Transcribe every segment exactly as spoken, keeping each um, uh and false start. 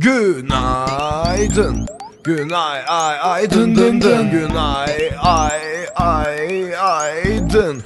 Günaydın. Günay ay ay dın dın dın. Günay ay ay ay dın.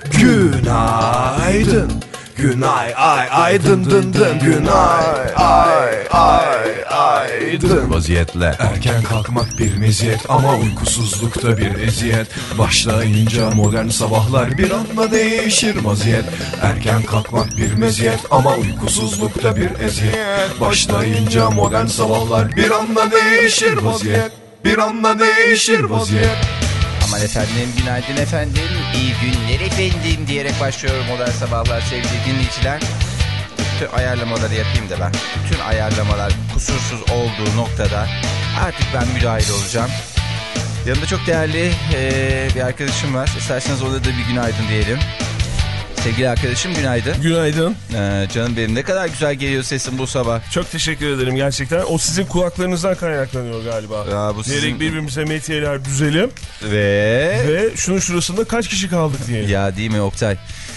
Günaydın. Günay ay ay dın dın dın. Günay ay ay ay dın. Vaziyetle erken kalkmak bir meziyet ama uykusuzlukta bir eziyet. Başlayınca modern sabahlar bir anda değişir vaziyet. Erken kalkmak bir meziyet ama uykusuzlukta bir eziyet. Başlayınca modern sabahlar bir anda değişir vaziyet. Bir anda değişir vaziyet. Aman efendim, günaydın efendim, iyi günler efendim diyerek başlıyorum modern sabahlar sevgili dinleyiciler. Bütün ayarlamaları yapayım da ben. Bütün ayarlamalar kusursuz olduğu noktada artık ben müdahil olacağım. Yanımda çok değerli ee, bir arkadaşım var. İsterseniz ona da bir günaydın diyelim. Sevgili arkadaşım günaydın. Günaydın. Ee, canım benim, ne kadar güzel geliyor sesin bu sabah. Çok teşekkür ederim gerçekten. O sizin kulaklarınızdan kaynaklanıyor galiba. Ya, bu diyerek sizin... birbirimize metiyeler düzelim. Ve... Ve şunun şurasında kaç kişi kaldık diye. Ya değil mi Oktay?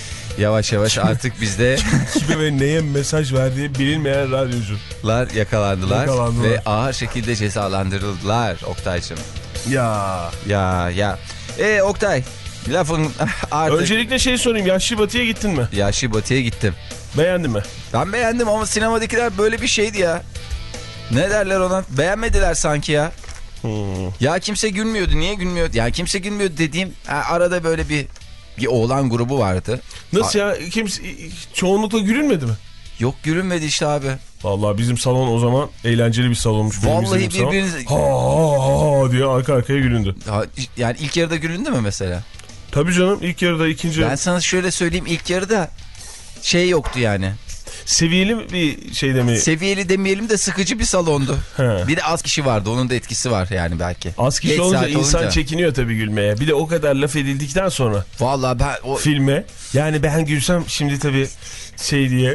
Yavaş yavaş artık bizde... Kime ve neye mesaj verdiği bilinmeyen radyocular yakalandılar, yakalandılar ve ağır şekilde cezalandırıldılar Oktay'cığım. Ya. Ya ya. Eee Oktay, lafın artık... Öncelikle şey sorayım, Yaşlı Batı'ya gittin mi? Yaşlı Batı'ya gittim. Beğendin mi? Ben beğendim ama sinemadakiler böyle bir şeydi ya. Ne derler ona? Beğenmediler sanki ya. Hmm. Ya kimse gülmüyordu. Niye gülmüyordu? Ya kimse gülmüyordu dediğim arada böyle bir bir oğlan grubu vardı. Nasıl ya? Kimse, çoğunlukla gülünmedi mi? Yok, gülünmedi işte abi. Vallahi bizim salon o zaman eğlenceli bir salonmuş. Vallahi birbiriniz... Ha ha ha diye arka arkaya gülündü. Ha, yani ilk yarıda gülündü mü mesela? Tabii canım, ilk yarıda, ikinci... Ben sana şöyle söyleyeyim, ilk yarıda şey yoktu yani. Seviyeli bir şey mi? Seviyeli demeyelim de sıkıcı bir salondu. He. Bir de az kişi vardı, onun da etkisi var yani belki. Az kişi Geç olunca insan olunca. çekiniyor tabii gülmeye. Bir de o kadar laf edildikten sonra. Vallahi ben o... Filme. Yani ben gülsem şimdi tabii şey diye...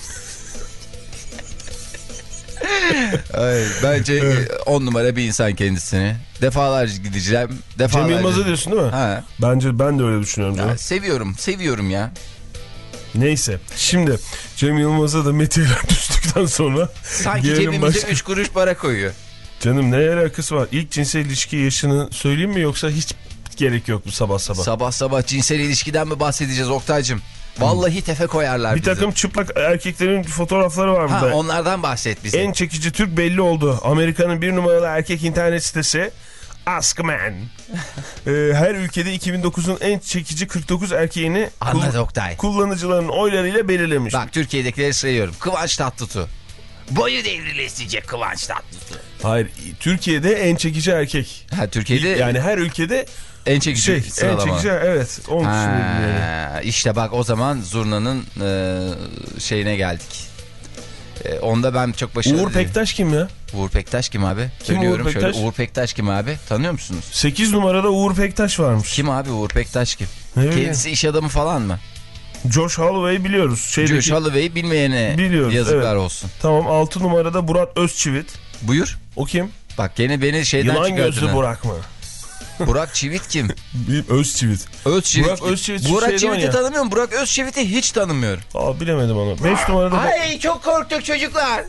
Ay, bence on numara bir insan kendisini. Defalarca gideceğim. Defalarca... Cem Yılmaz'ı diyorsun değil mi? Ha. Bence ben de öyle düşünüyorum canım. Ya, seviyorum, seviyorum ya. Neyse. Şimdi Cem Yılmaz'a da metiyeler düştükten sonra... Sanki cebimize başka... üç kuruş para koyuyor. Canım ne alakası var? İlk cinsel ilişki yaşını söyleyeyim mi, yoksa hiç gerek yok mu sabah sabah? Sabah sabah cinsel ilişkiden mi bahsedeceğiz Oktay'cığım? Vallahi tefe koyarlar bir bizi. takım çıplak erkeklerin fotoğrafları var ha, burada. Onlardan bahset bize. En çekici Türk belli oldu. Amerika'nın bir numaralı erkek internet sitesi Ask Man. ee, her ülkede iki bin dokuzun en çekici kırk dokuz erkeğini Anladı Oktay. kullanıcıların oylarıyla belirlemiş. Bak, Türkiye'dekileri sayıyorum. Kıvanç Tatlıtuğ. Boyu devrilesice Kıvanç Tatlıtuğ. Hayır, Türkiye'de en çekici erkek. Ha, Türkiye'de yani her ülkede en çekici şey, sıralama. En çekici, evet. Onun ha, işte bak, o zaman Zurna'nın e, şeyine geldik. E, onda ben çok başarılı. Uğur Pektaş kim ya? Uğur Pektaş kim abi? Kim Söylüyorum Uğur Pektaş? şöyle. Uğur Pektaş kim abi? Tanıyor musunuz? sekiz numarada Uğur Pektaş varmış. Kim abi Uğur Pektaş kim? Ne Kendisi bileyim. iş adamı falan mı? Josh Holloway biliyoruz. Şeydeki... Josh Holloway'i bilmeyene biliyoruz, yazıklar evet. olsun. Tamam, altı numarada Murat Özçivit. Buyur. O kim? Bak gene beni şeyden Yılan çıkartın. gözlü Burak mı? Burak Çivit kim? Özçivit. Özçivit. Burak Özçivit. Burak Çivit'i tanımıyorum. Burak Özçivit'i hiç tanımıyorum. Aa, bilemedim onu. beş numarada... Ay çok korktuk çocuklar.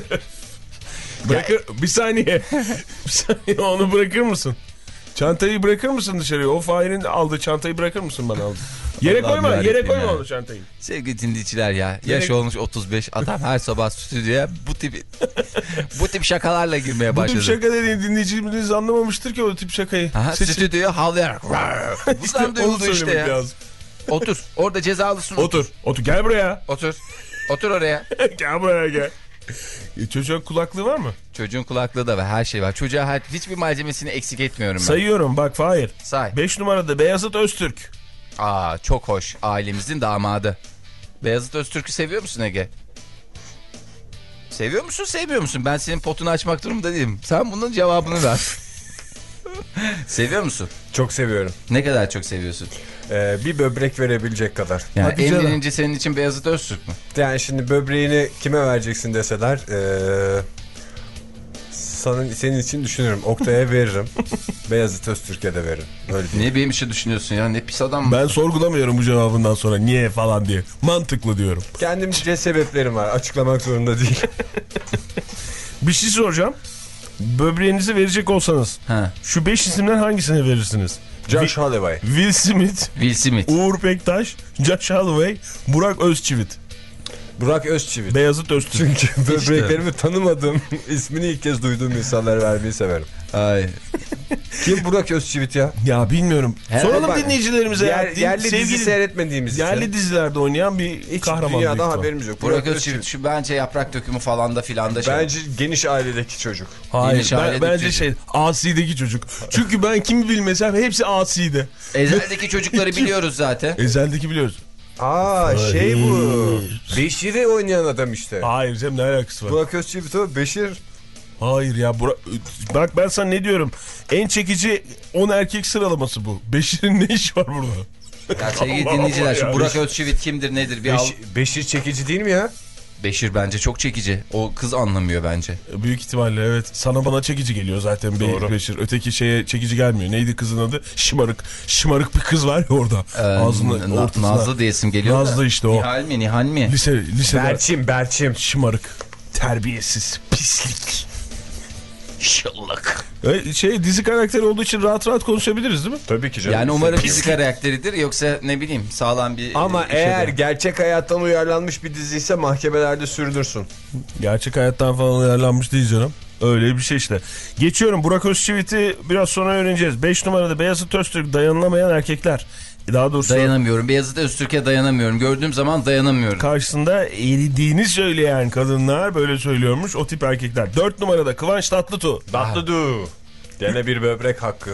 Bırakır, bir saniye. Bir saniye, onu bırakır mısın? Çantayı bırakır mısın dışarıya? O Fahir'in aldığı çantayı bırakır mısın bana aldı? Yere Vallahi koyma, yere koyma ya. onu çantayı. Sevgili dinleyiciler ya, Yere... yaş olmuş otuz beş, adam her sabah stüdyoya bu tip bu tip şakalarla girmeye başladı. Bu tip şaka dediğin dinleyicimiz anlamamıştır ki o tip şakayı. Aha, Sesi... stüdyoya havlayarak. Buradan duyuldu işte ya. Lazım. Otur, orada cezalısın. Otur, otur, otur, gel buraya. Otur, otur oraya. Gel buraya gel. Çocuğun kulaklığı var mı? Çocuğun kulaklığı da var, her şey var. Çocuğa her, hiçbir malzemesini eksik etmiyorum ben. Sayıyorum bak Fahir. Say. beş numarada Beyazıt Öztürk. Aa, çok hoş. Ailemizin damadı. Beyazıt Öztürk'ü seviyor musun Ege? Seviyor musun, sevmiyor musun? Ben senin potunu açmak durumunda değilim. Sen bunun cevabını ver. Seviyor musun? Çok seviyorum. Ne kadar çok seviyorsun? Ee, bir böbrek verebilecek kadar. Yani en birinci senin için Beyazıt Öztürk mü? Yani şimdi böbreğini kime vereceksin deseler... Ee, sana, senin için düşünürüm. Oktay'a veririm. Beyazıt Öztürk'e de veririm. Öyle niye benim için düşünüyorsun ya? Ne pis adam mı? Ben sorgulamıyorum bu cevabından sonra. Niye falan diye. Mantıklı diyorum. Kendimce sebeplerim var. Açıklamak zorunda değil. Bir şey soracağım. Böbreğinizi verecek olsanız Ha. şu beş isimden hangisini verirsiniz? Josh Holloway. Will Smith, Will Smith. Uğur Pektaş, Josh Holloway, Burak Özçivit. Burak Özçivit. Beyazıt Öztürk. Çünkü böbreklerimi tanımadığım, ismini ilk kez duyduğum insanlara vermeyi severim. Ay. Kim Burak Özçivit ya? Ya bilmiyorum. Herhalde Soralım bak, dinleyicilerimize. Yer, ya. yerli Sevgili- dizi seyretmediğimiz Yerli için. dizilerde oynayan bir Hiç kahraman. büyük dünyadan ihtimal. haberimiz yok. Burak Özçivit şu bence yaprak dökümü falan da filan da şey. Bence geniş ailedeki çocuk. Hayır, Geniş ben, ailedeki bence çocuk. şey Asi'deki çocuk. Çünkü ben kimi bilmesem hepsi Asi'de. Ezel'deki çocukları biliyoruz zaten. Ezel'deki biliyoruz. Aa şey bu. Beşir'i oynayan adam işte. Hayır canım, ne alakası var? Burak Özçivit o. Beşir. Hayır ya Burak... Bak ben sana ne diyorum. En çekici on erkek sıralaması bu. Beşir'in ne işi var burada? Ya sevgili Allah dinleyiciler Allah şu ya. Burak Özçivit kimdir nedir bir al. Beşir, Beşir çekici değil mi ya? Beşir bence çok çekici. O kız anlamıyor bence. Büyük ihtimalle evet. Sana bana çekici geliyor zaten Be- Beşir. Öteki şeye çekici gelmiyor. Neydi kızın adı? Şımarık. Şımarık bir kız var ya orada. Ee, Ağzının Na- ortasına. Nazlı diye isim geliyor Nazlı da. işte o. Nihal mi Nihal mi? Lise, lisede Berçim, Berçim. şımarık. Terbiyesiz. Pislik. Şıllık. E, şey dizi karakteri olduğu için rahat rahat konuşabiliriz değil mi? Tabii ki canım. Yani umarım dizi karakteridir yoksa ne bileyim sağlam bir Ama e, eğer şeyde. gerçek hayattan uyarlanmış bir diziyse mahkemelerde sürdürsün. Gerçek hayattan falan uyarlanmış değil canım. Öyle bir şey işte. Geçiyorum. Burak Özçivit'i biraz sonra öğreneceğiz. beş numarada Beyazıt Öztürk, dayanılamayan erkekler. Daha doğrusu Dayanamıyorum. Beyazıt Öztürk'e dayanamıyorum. Gördüğüm zaman dayanamıyorum. karşısında eridiğini söyleyen kadınlar böyle söylüyormuş. O tip erkekler. dört numarada Kıvanç Tatlıtuğ. Tatlıdu. Gene bir böbrek hakkı.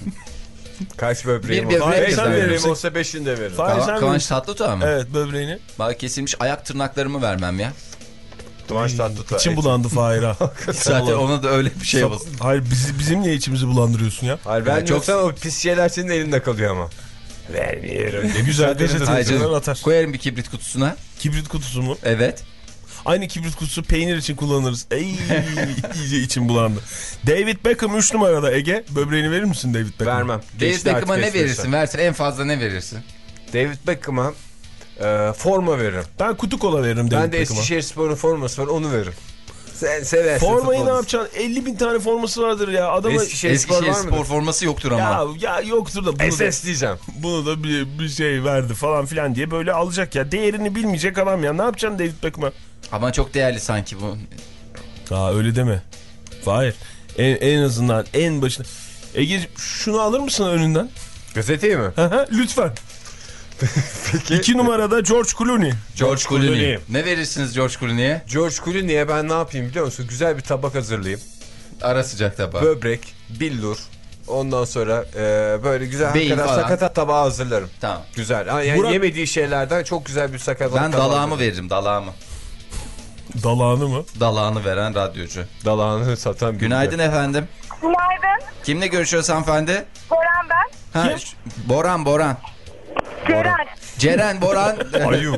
Kaç böbreğim Bir olsa? böbrek Beş kazanıyor. böbreğim verirsin. olsa beşini de veririm. Fahir, Kıva- sen Kıvanç bilirsin. Tatlıtuğ mu? Evet, böbreğini. Bak kesilmiş ayak tırnaklarımı vermem ya. Kıvanç Tatlıtuğ. İçim bulandı Fahir ha. Zaten ona da öyle bir şey var. Hayır bizi, bizim niye içimizi bulandırıyorsun ya? Hayır ben Yani çok- yoksa o pis şeyler senin elinde kalıyor ama. Vermiyorum. Ne güzel Ay gazeteciler canım, atar. koyarım bir kibrit kutusuna. Kibrit kutusu mu? Evet. Aynı kibrit kutusu peynir için kullanırız. Ey iyice içim bulandı. David Beckham üç numarada Ege. Böbreğini verir misin David Beckham'a? Vermem. David Geçti Beckham'a artık ne esprisi. verirsin? Versin en fazla ne verirsin? David Beckham'a e, forma veririm. Ben kutu kola veririm David Ben de Beckham'a. Eskişehirspor'un forması var onu veririm. Sen seversin Formayı ne futbolu. yapacaksın? elli bin tane forması vardır ya. Adama... Eskişehirspor Eskişehir var spor mı? forması yoktur ama. Ya, ya yoktur da bunu da, S S diyeceğim. bunu da bir, bir şey verdi falan filan diye böyle alacak ya. Değerini bilmeyecek adam ya. Ne yapacaksın David Beckham'a? Ama çok değerli sanki bu. Aa öyle deme. Hayır. En, en azından en başına. Ege şunu alır mısın önünden? Gazeteyi mi? Lütfen. Peki. İki numarada George Clooney. George Clooney. Clooney. Ne verirsiniz George Clooney'e? George Clooney'e ben ne yapayım biliyor musun? Güzel bir tabak hazırlayayım. Ara sıcak tabağı. Böbrek, billur. Ondan sonra e, böyle güzel Beyin hakikaten falan. sakatat tabağı hazırlarım. Tamam. Güzel. Ha, Yani Burak- yemediği şeylerden çok güzel bir sakatat Ben tabağı dalağımı hazırlarım. veririm dalağımı. Dalağını mı? Dalağını veren radyocu. Dalağını satan bir Günaydın efendim. Günaydın. Kimle görüşüyoruz hanımefendi? Boran ben. Ha, ş- Boran Boran. Ceren. Ceren Boran. Ayıp.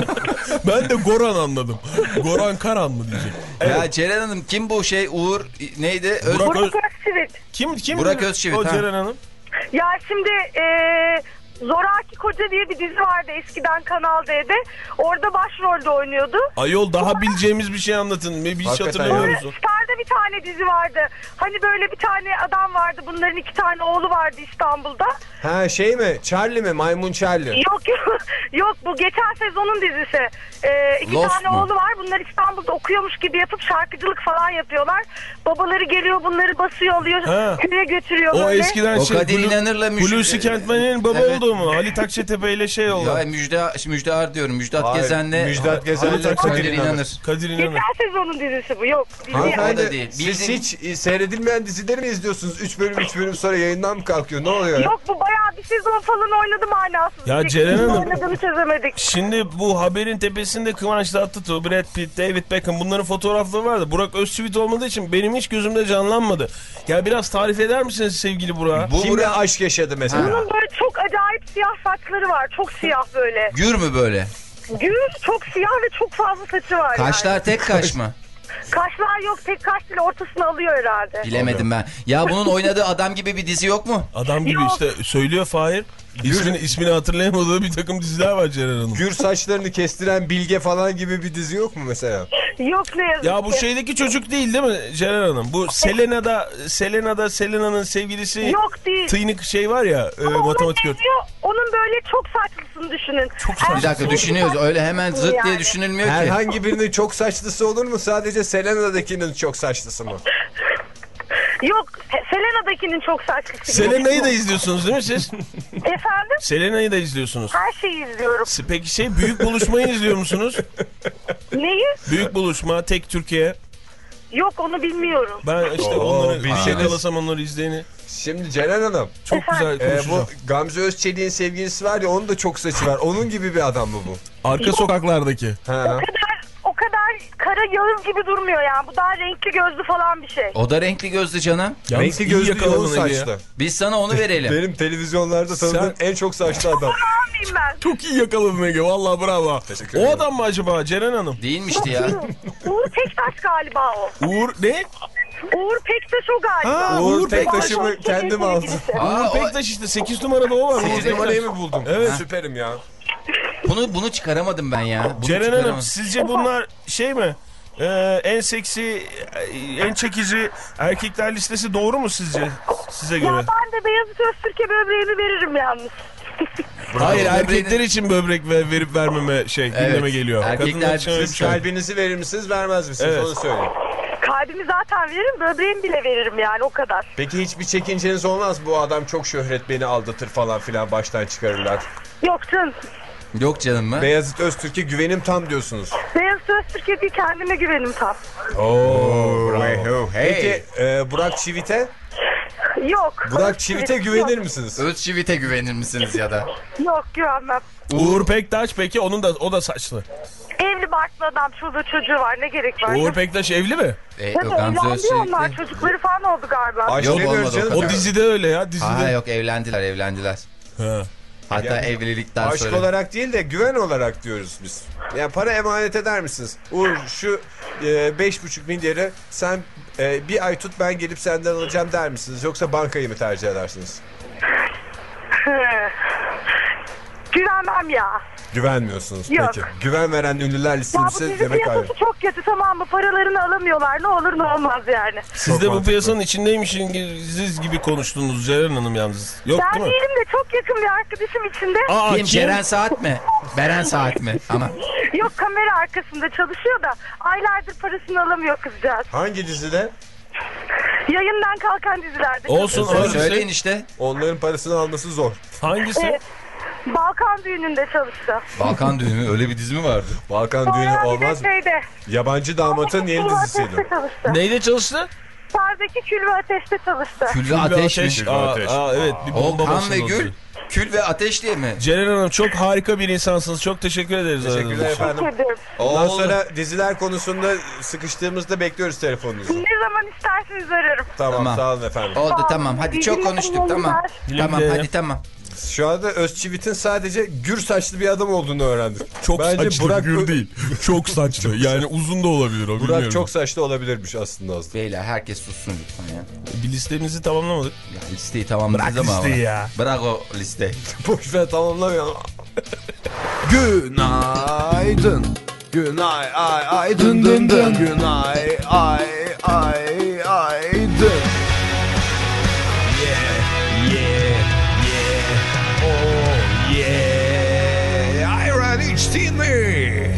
Ben de Goran anladım. Goran Karan mı diyecek? Ya Ceren Hanım kim bu şey Uğur neydi? Öz- Burak Öz... Burak Özçivit. Kim kim? Burak Özçivit, O ha. Ceren Hanım. Ya şimdi eee Zoraki Koca diye bir dizi vardı eskiden Kanal D'de. Orada başrolde oynuyordu. Ayol daha bileceğimiz bir şey anlatın. Bir hiç Hakikaten hatırlamıyor Sonra musun? Star'da bir tane dizi vardı. Hani böyle bir tane adam vardı. Bunların iki tane oğlu vardı İstanbul'da. Ha şey mi? Charlie mi? Maymun Charlie. Yok yok. Yok bu geçen sezonun dizisi. Ee, iki Lost tane mu? oğlu var. Bunlar İstanbul'da okuyormuş gibi yapıp şarkıcılık falan yapıyorlar. Babaları geliyor bunları basıyor alıyor. Ha. Köye götürüyor O böyle. eskiden O şey. Kadir Hulu- İnanır'la müş- Hulusi Kentmen'in baba Evet. olduğu mu? Halit Akçatepe ile şey oldu. Ya Müjde, Müjdear diyorum. Müjdat Hayır, Gezen'le Müjdat Gezen'le Kadir, Kadir İnanır. İnanır. Kadir İnanır. Geçen sezonun dizisi bu. Yok. Dizi O da Hanımefendi değil. siz Bildiğin- hiç e, seyredilmeyen dizileri mi izliyorsunuz? üç bölüm üç bölüm sonra yayından mı kalkıyor? Ne oluyor? Yok bu bayağı bir sezon falan oynadı manasız. Ya Bir Ceren kim Hanım. oynadığını çözemedik. Şimdi bu haberin tepesinde Kıvanç Tatlıtuğ, Brad Pitt, David Beckham bunların fotoğrafları vardı. Burak Özçivit olmadığı için benim hiç gözümde canlanmadı. Ya biraz tarif eder misiniz sevgili Burak? Bu Kimle Burak- aşk yaşadı mesela? Bunun böyle çok acayip siyah saçları var. Çok siyah böyle. Gür mü böyle? Gür, çok siyah ve çok fazla saçı var Kaşlar yani. tek kaş mı? Kaşlar yok. Tek kaş değil ortasını alıyor herhalde. Bilemedim ben. Ya bunun oynadığı adam gibi bir dizi yok mu? Adam gibi Yok. işte söylüyor Fahir. İsmini, ismini hatırlayamadığı bir takım diziler var Ceren Hanım. Gür saçlarını kestiren Bilge falan gibi bir dizi yok mu mesela? Yok ne yazık Ya bu ki. şeydeki çocuk değil değil mi Ceren Hanım? Bu Selena'da Selena'da Selena'nın sevgilisi Yok değil. tıynik şey var ya e, Ama ona matematik öğretmeni. benziyor. Onun böyle çok saçlısını düşünün. Çok saçlı. Bir dakika düşünüyoruz. Öyle hemen zırt diye Yani. düşünülmüyor ki. Herhangi birinin çok saçlısı olur mu? Sadece Selena'dakinin çok saçlısı mı? Yok Selena'dakinin çok saçlısı. Selena'yı da izliyorsunuz değil mi siz? Efendim? Selena'yı da izliyorsunuz. Her şeyi izliyorum. Peki şey Büyük Buluşma'yı izliyor musunuz? Neyi? Büyük Buluşma, Tek Türkiye. Yok onu bilmiyorum. Ben işte Oo, onları bilseniz. yakalasam onları izleyeni. Şimdi Ceren Hanım, Çok Efendim? güzel e, konuşacağım. bu Gamze Özçelik'in sevgilisi var ya, onun da çok saçı var. Onun gibi bir adam mı bu? Arka sokaklardaki. Ha. O kadar o kadar kara Yağız gibi durmuyor yani. Bu daha renkli gözlü falan bir şey. O da renkli gözlü canım. Yalnız Renkli iyi gözlü, yakaladın yoğun Ege ya. saçlı. Biz sana onu verelim. Benim televizyonlarda tanıdığım en çok saçlı adam. Almayayım ben. Çok iyi yakaladın Ege. Vallahi bravo. Teşekkür O ederim. adam mı acaba Ceren Hanım? Değilmişti ya. Uğur Pektaş galiba o. Uğur ne? Uğur Pektaş o galiba. Ha, Uğur Uğur Pektaş'ı mı Pektaş kendim aldım? sevgilisi. Aa, Uğur o- Pektaş işte sekiz numarada o var. Uğur sekiz Pektaş. numarayı mı buldum? Evet. Süperim ya. bunu bunu çıkaramadım ben ya. Bunu Ceren Hanım çıkaramadım. sizce bunlar şey mi? Ee, en seksi, en çekici erkekler listesi doğru mu sizce? Size Ya göre. ben de Beyazıt Öztürk'e böbreğimi veririm yalnız. Hayır Bravo. erkekler için böbrek ve verip vermeme şey gündeme geliyor. Erkekler- Kadınlar için öyle bir Siz şey yok. kalbinizi verir misiniz, vermez misiniz? Evet. Onu söyleyin. Kalbimi zaten veririm, böbreğimi bile veririm yani o kadar. Peki hiçbir çekinceniz olmaz mı? Bu adam çok şöhret, beni aldatır falan filan, baştan çıkarırlar. Yok canım. Yok canım mı? Beyazıt Öztürk'e güvenim tam diyorsunuz. Beyazıt Öztürk'e değil kendime güvenim tam. Oo, bravo. Hey. Peki e, Burak Çivit'e? Yok. Burak Çivit'e güvenir Yok. misiniz? Özçivit'e güvenir misiniz ya da? Yok güvenmem. Uğur Pektaş peki onun da o da saçlı. Evli barklı adam, çoluğu çocuğu var, ne gerek var? Uğur Pektaş evli mi? E, Tabii o Gamze evlendi onlar, Özçivit'le. çocukları falan oldu galiba. Aşk Yok, demiyoruz olmadı o canım. O kadar. dizide öyle ya dizide. Ha yok evlendiler evlendiler. Ha. Hatta Yani evlilikten Aşk sonra. olarak değil de güven olarak diyoruz biz. Yani para emanet eder misiniz? Uğur şu e, beş buçuk milyarı sen e, bir ay tut, ben gelip senden alacağım der misiniz? Yoksa bankayı mı tercih edersiniz? Güvenmem ya. Güvenmiyorsunuz. Yok. Peki. Güven veren ünlüler Ya bu listesi dizi demek ayrı. piyasası çok kötü, tamam mı? Paralarını alamıyorlar, ne olur ne olmaz yani. Siz de bu mantıklı. piyasanın içindeymişsiniz gibi konuştunuz Ceren Hanım yalnız. Yok Ben değil mi? değilim de çok yakın bir arkadaşım içinde. Aa, Kim? Ceren Saat mi? Beren Saat mi? Ama Yok, kamera arkasında çalışıyor da aylardır parasını alamıyor kızcağız. Hangi dizide? Yayından kalkan dizilerde. Olsun çalışıyor. hangisi? söyleyin işte. Onların parasını alması zor. Hangisi? Evet. Balkan düğününde çalıştı. Balkan Düğünü öyle bir dizi mi vardı? Balkan düğünü Sonra bir de olmaz mı? şeyde. Yabancı Damat'ın yeni Kül ve dizisiydi. Ateş'te çalıştı. Neyde çalıştı? Stardaki Kül ve Ateş'te çalıştı. Kül ve Kül ve Ateş mi? Ateş. Aa, aa, evet bir O bomba Kan ve basıldı. Gül. Kül ve Ateş diye mi? Ceren Hanım çok harika bir insansınız. Çok teşekkür ederiz. Teşekkürler aradığınız için. efendim. Teşekkür ederim. Ondan Oldu. sonra diziler konusunda sıkıştığımızda bekliyoruz telefonunuzu. Ne zaman isterseniz ararım. Tamam, Tamam. sağ olun efendim. Oldu Tamam. tamam. Hadi İyi çok günler, konuştuk iyi tamam. günler. Güle Tamam güle. hadi tamam. Şu anda Özçivit'in sadece gür saçlı bir adam olduğunu öğrendik. Çok Bence saçlı Burak, gür değil. Çok saçlı. Yani uzun da olabilir o. Burak bilmiyorum. çok saçlı olabilirmiş aslında. aslında. Beyler herkes sussun lütfen ya. Bir listemizi tamamlamadık. Ya listeyi tamamladınız ama. listeyi ya. Bırak o listeyi. Boş ver, tamamlamayalım. Günaydın. Günay ay ay dın dın dın. Günay ay ay ay dın. Yeah yeah yeah. Oh yeah. Ayran içtin mi?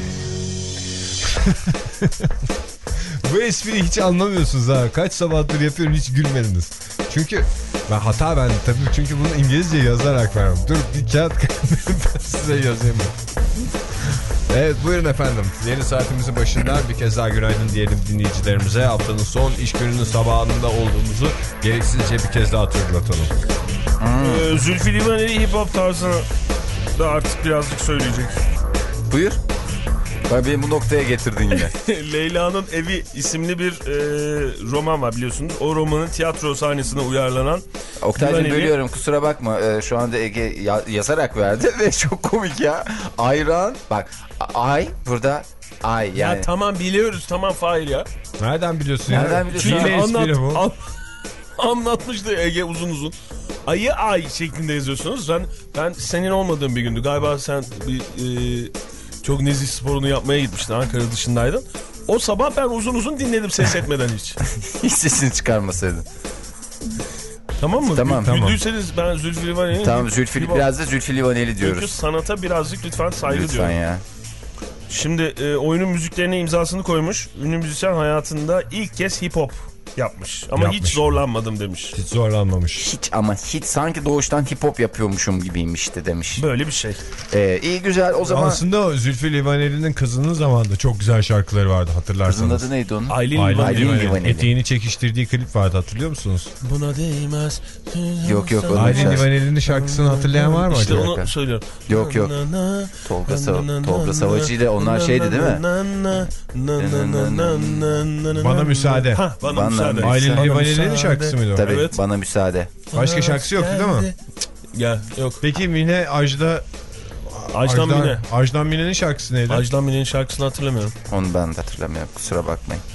Bu espriyi hiç anlamıyorsunuz ha. Kaç sabahtır yapıyorum, hiç gülmediniz. Çünkü ben hata ben tabii, çünkü bunu İngilizce yazarak vermem. Dur bir kağıt ben size yazayım. Evet buyurun efendim. Yeni saatimizin başında bir kez daha günaydın diyelim dinleyicilerimize. Haftanın son iş gününün sabahında olduğumuzu gereksizce bir kez daha hatırlatalım. Ee, Zülfü Livaneli hip hop tarzını da artık birazcık söyleyecek. Buyur. Bak beni bu noktaya getirdin yine. Leyla'nın Evi isimli bir e, roman var biliyorsunuz. O romanın tiyatro sahnesine uyarlanan. Oktay'cığım Livaneli- bölüyorum kusura bakma. Ee, şu anda Ege ya- yazarak verdi ve çok komik ya. Ayran. Bak ay burada ay yani. Ya tamam biliyoruz tamam Fahir ya. Nereden biliyorsun Nereden ya? biliyorsun? Çünkü Yine espri anlat, bu. an- anlatmıştı Ege uzun uzun. Ayı ay şeklinde yazıyorsunuz. Ben ben senin olmadığın bir gündü. Galiba sen bir e, Çok nezih sporunu yapmaya gitmiştin. Ankara dışındaydın. O sabah ben uzun uzun dinledim ses etmeden hiç. Hiç sesini çıkarmasaydın. Tamam mı? Tamam. Güldüyseniz ben Zülfü Livaneli'nin... Tamam Zülfü, biraz da Zülfü Livaneli diyoruz. Çünkü sanata birazcık lütfen saygı Lütfen diyorum. ya. Şimdi e, oyunun müziklerine imzasını koymuş. Ünlü müzisyen hayatında ilk kez hip hop yapmış. Ama Yapmış. hiç zorlanmadım demiş. Hiç zorlanmamış. Hiç ama hiç sanki doğuştan hip hop yapıyormuşum gibiymişti demiş. Böyle bir şey. Ee, iyi güzel o zaman. Aslında o Zülfü Livaneli'nin kızının zamanında çok güzel şarkıları vardı hatırlarsanız. Kızın adı neydi onun? Aylin Aylin Livaneli. Livaneli. Livaneli. Eteğini çekiştirdiği klip vardı hatırlıyor musunuz? Buna değmez. Yok, yok, onun Aylin şarkısı. Livaneli'nin şarkısını hatırlayan var mı İşte acaba? onu söylüyorum. Yok, yok. Tolga, Sa Tolga Savacı ile onlar şeydi değil mi? Bana müsaade. Ha, bana, Bana müsaade. müsaade. Aylin Bana Livaneli'nin müsaade. şarkısı mıydı o? Tabii Evet. bana müsaade. Başka şarkısı yoktu değil mi? Ya yok. Peki Mine Ajda... Ajdan Mine. Ajdan Mine'nin şarkısı neydi? Ajdan Mine'nin şarkısını hatırlamıyorum. Onu ben de hatırlamıyorum, kusura bakmayın.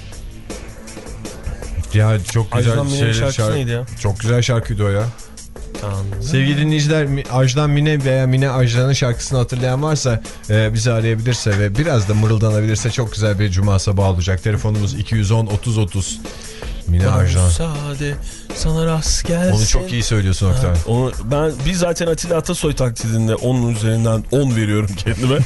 Ya çok güzel Ajdan Mine'nin şeyler, şarkısı şarkı... neydi ya? Çok güzel şarkıydı o ya. Tamam. Sevgili dinleyiciler, Ajdan Mine veya Mine Ajdan'ın şarkısını hatırlayan varsa e, bizi arayabilirse ve biraz da mırıldanabilirse çok güzel bir cuma sabahı olacak. Telefonumuz iki yüz on otuz otuz. Mine Ajdan. Müsaade sana rast gelsin. Onu çok iyi söylüyorsun Oktay. Onu ben biz zaten Atilla Atasoy taklidinde onun üzerinden on veriyorum kendime.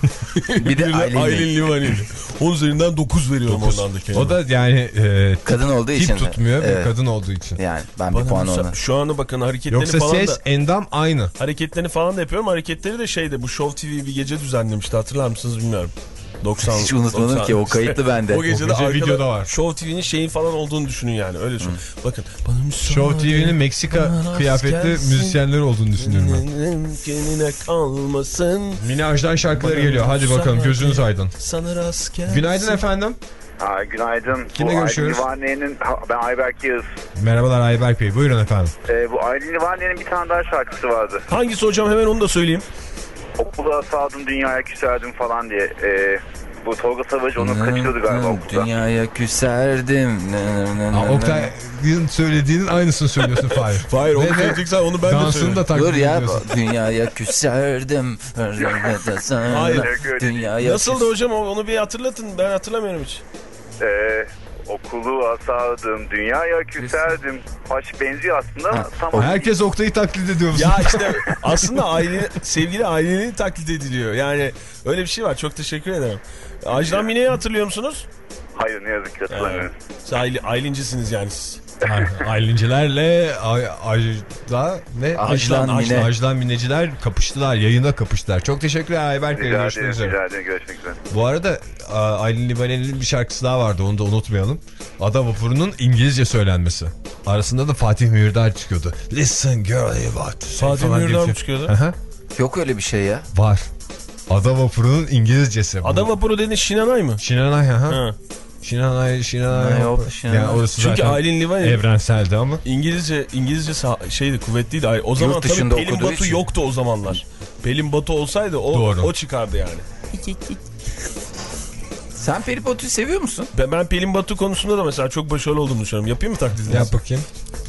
Bir de Aylin, Aylin Livaneli. on üzerinden dokuz veriyorum ondan da kendime. O da yani e, kadın olduğu tip için. tutmuyor Evet. bir kadın olduğu için. Yani ben Bana bir puan müsa- ona. Şu anda bakın hareketlerini Yoksa falan ses, da endam aynı. hareketlerini falan da yapıyorum. Hareketleri de şeyde bu Show T V bir gece düzenlemişti. Hatırlar mısınız bilmiyorum. doksan Hiç unutmadım doksan ki o kayıtlı bende. O gece de gece arkada videoda var. Show T V'nin şeyin falan olduğunu düşünün yani. Öyle düşün. Bakın. Bana müsaade, Show T V'nin Meksika bana kıyafetli gelsin. müzisyenler olduğunu düşünüyorum ben. Kendine kalmasın. Mine Ajdan şarkıları geliyor. Hadi bakalım gözünüz aydın. Sana rast gelsin. Günaydın efendim. Ha, günaydın. Kimle bu görüşüyoruz? Aylin Livaneli'nin, ha, ben Ayberk Yağız. Merhabalar Ayberk Bey. Buyurun efendim. Ee, bu Aylin Livaneli'nin bir tane daha şarkısı vardı. Hangisi hocam, hemen onu da söyleyeyim. Okula sağdım, dünyaya küserdim falan diye. Ee, bu Tolga Savacı onu kaçırıyordu galiba okulda. Dünyaya küserdim. Aa, Oktay'ın söylediğinin aynısını söylüyorsun Fahir. Hayır, onu Ve de söyleyeceksen onu ben de dansını söyleyeyim. da taklit Dur ya, ediyorsun. dünyaya küserdim. Hayır. Dünyaya Nasıldı hocam, onu bir hatırlatın, ben hatırlamıyorum hiç. Ee, okulu asadım, dünyaya küserdim. Aşk benziyor aslında ama tam Herkes Oktay'ı taklit ediyor musun? Ya işte aslında aile, sevgili ailenin taklit ediliyor. Yani öyle bir şey var, çok teşekkür ederim. Ajdan Mine'yi hatırlıyor musunuz? Hayır, ne yazık ki hatırlamıyorum. Siz aile, ailencisiniz yani siz. Aylincilerle Ay, Ajda ve Ajdan Mine. Ajdan Mineciler kapıştılar. Yayında kapıştılar. Çok teşekkürler Ayberk Bey. Rica Görüşmek ederim, üzere. rica ederim, görüşmek üzere. Bu arada Aylin Livaneli'nin bir şarkısı daha vardı. Onu da unutmayalım. Ada Vapuru'nun İngilizce söylenmesi. Arasında da Fatih Mühürdar çıkıyordu. Listen girl you want to say Fatih falan diye Mühürdar bir mı şey. çıkıyordu? Aha. Yok öyle bir şey ya. Var. Ada Vapuru'nun İngilizcesi. Ada Vapuru dediğin Şinanay mı? Şinanay ha. Ha. Şinanay, Şinanay. Ne oldu Şinanay? Yani orası Çünkü zaten Aylin Livaneli evrenseldi ama. İngilizce İngilizce sah- şeydi, kuvvetliydi. Ay, o zaman Yurt tabii dışında Pelin okuduğu Batu için. yoktu o zamanlar. Pelin Batu olsaydı o, Doğru. o çıkardı yani. Sen peripotu seviyor musun? Ben, ben Pelin Batu konusunda da mesela çok başarılı olduğumu düşünüyorum. Yapayım mı taklidini? Yap bakayım.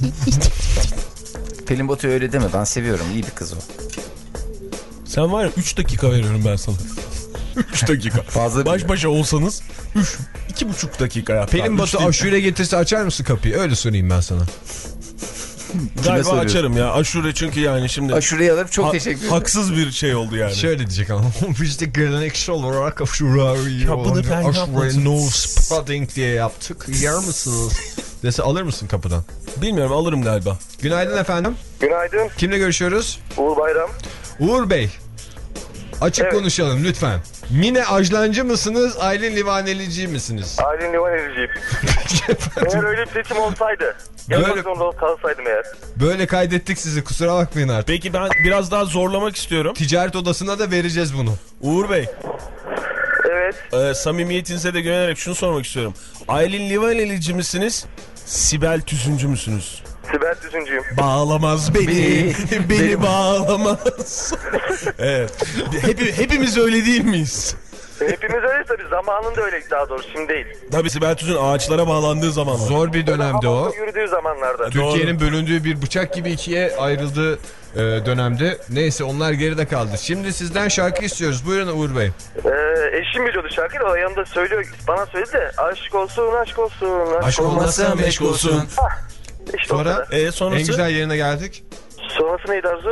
Pelin Batu öyle deme, ben seviyorum, iyi bir kız o. Sen var ya, üç dakika veriyorum ben sana. üç dakika. Fazla Baş başa olsanız üç, iki buçuk dakika yap. Pelin Batu aşure getirse açar mısın kapıyı? Öyle sorayım ben sana. Galiba soruyorsun? açarım ya. Aşure çünkü yani şimdi. Aşureyi alıp çok ha- teşekkür ederim. Haksız bir şey oldu yani. Şöyle diyecek ama biz de geleneksel olarak aşure Ya bunu ben yapmadım. aşure nose pudding diye yaptık. Yer misiniz? Dese alır mısın kapıdan? Bilmiyorum, alırım galiba. Günaydın efendim. Günaydın, Kimle görüşüyoruz? Uğur Bayram. Uğur Bey. Açık Evet. konuşalım lütfen. Mine Ajlancı mısınız? Aylin Livanelici misiniz? Aylin Livaneli'ciyim. Eğer öyle bir seçim olsaydı, yapmak Böyle- zorunda kalsaydım eğer. Böyle kaydettik sizi, kusura bakmayın artık. Peki ben biraz daha zorlamak istiyorum. Ticaret odasına da vereceğiz bunu. Uğur Bey, Evet, e, samimiyetinize de güvenerek şunu sormak istiyorum. Aylin Livanelici misiniz? Sibel Tüzüncü müsünüz? Sibel Tüzüncüyüm. Bağlamaz beni, Beni, beni, beni- bağlamaz. Evet. Hep, hepimiz öyle değil miyiz? Hepimiz öyleyiz tabii. Zamanında öyleydik daha doğrusu. Şimdi değil. Tabii Sibel Tüzün ağaçlara bağlandığı zamanlar. Zor bir dönemde o. Havada yürüdüğü zamanlarda. Türkiye'nin bölündüğü bir bıçak gibi ikiye ayrıldığı e, dönemde. Neyse onlar geride kaldı. Şimdi sizden şarkı istiyoruz. Buyurun Uğur Bey. Ee, eşim biliyordu şarkıyı. O yanında söylüyor. Bana söyledi de. Aşk olsun, aşk olsun. Aşk, Aşk olmazsa meşk olsun. İşte Sonra E sonrası? en güzel yerine geldik. Sonrası neydi Arzu?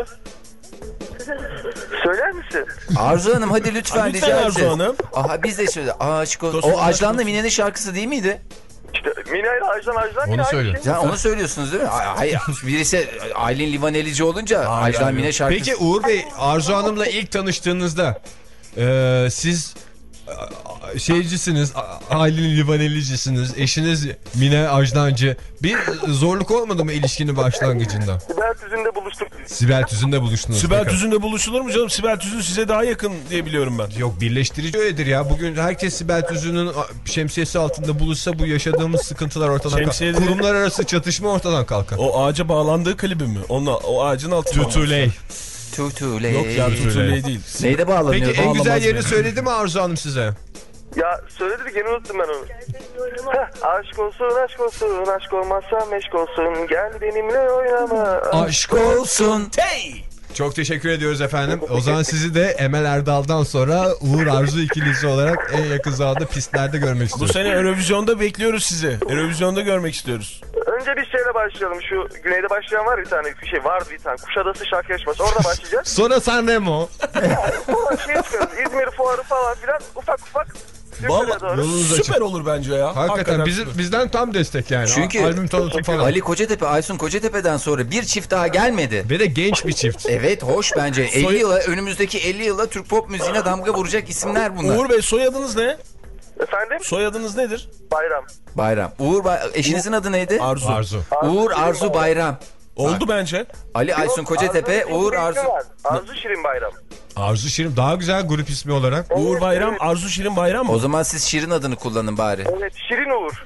Söyler misin? Arzu Hanım hadi lütfen Lütfen rica Arzu ederim. Hanım. Aha biz de söyle. Aşk olsun. Olsun, O aşk Ajlan'la olsun. Mine'nin şarkısı değil miydi? İşte Mina ile Ajdan Ajdan Onu Mina aynı söyle. şey. Ya onu söylüyorsunuz değil mi? Ay, hayır. Birisi Aylin Livanelici olunca Ajlan Mine şarkısı. Peki Uğur Bey, Arzu Hanım'la ilk tanıştığınızda e, siz e, şeycisiniz, Aylin Livanelicisiniz, eşiniz Mine Ajdancı. Bir zorluk olmadı mı ilişkinin başlangıcında? Sibel Tüzün'de buluştuk. Sibel Tüzün'de buluştunuz. Sibel fakat. Tüzün'de buluşulur mu canım? Sibel Tüzün size daha yakın diye biliyorum ben. Yok, birleştirici öyledir ya. Bugün herkes Sibel Tüzün'ün şemsiyesi altında buluşsa bu yaşadığımız sıkıntılar ortadan kalkar. Şemsiyede- Kurumlar arası çatışma ortadan kalkar. O ağaca bağlandığı klibi mi? Onunla, o ağacın altında. Tutuley. Tutuley. Yok ya Tutuley değil. Neyde bağlanıyor? Peki en güzel Bağlamaz yerini beni. söyledi mi Arzu Hanım size? Ya söyledi de gene unuttum ben onu. Heh, aşk olsun, aşk olsun, aşk olmazsa meşk olsun. Gel benimle oynama. Aşk olsun. Çok teşekkür ediyoruz efendim. O zaman sizi de Emel Erdal'dan sonra Uğur Arzu ikilisi olarak en yakın zamanda pistlerde görmek Bu istiyoruz. sene Eurovision'da bekliyoruz sizi. Eurovision'da görmek istiyoruz. Önce bir şeyle başlayalım. Şu güneyde başlayan var bir tane bir şey vardı bir tane. Kuşadası şarkı yarışması. Orada başlayacağız. Sonra Sanremo. Sonra şey çıkarız. İzmir fuarı falan filan ufak ufak. Vallahi doğru. Yolunuz süper açık. olur bence ya. Hakikaten bizi, süper. bizden tam destek yani. Çünkü Albüm tanıtım falan. Ali Kocatepe, Aysun Kocatepe'den sonra bir çift daha gelmedi. Ve de genç bir çift. Evet hoş bence. elli yıla önümüzdeki elli yıla Türk pop müziğine damga vuracak isimler bunlar. Uğur Bey soyadınız ne? Efendim? Soyadınız nedir? Bayram. Bayram. Uğur Bay- eşinizin adı neydi? Arzu. Arzu. Uğur Arzu Bayram. Oldu bence. Ali Aysun Kocatepe, Arzu Uğur Şirin Arzu. var. Arzu Şirin Bayram. Arzu Şirin daha güzel grup ismi olarak. Uğur Bayram, Arzu Şirin Bayram O mı? zaman siz Şirin adını kullanın bari. Evet Şirin Uğur.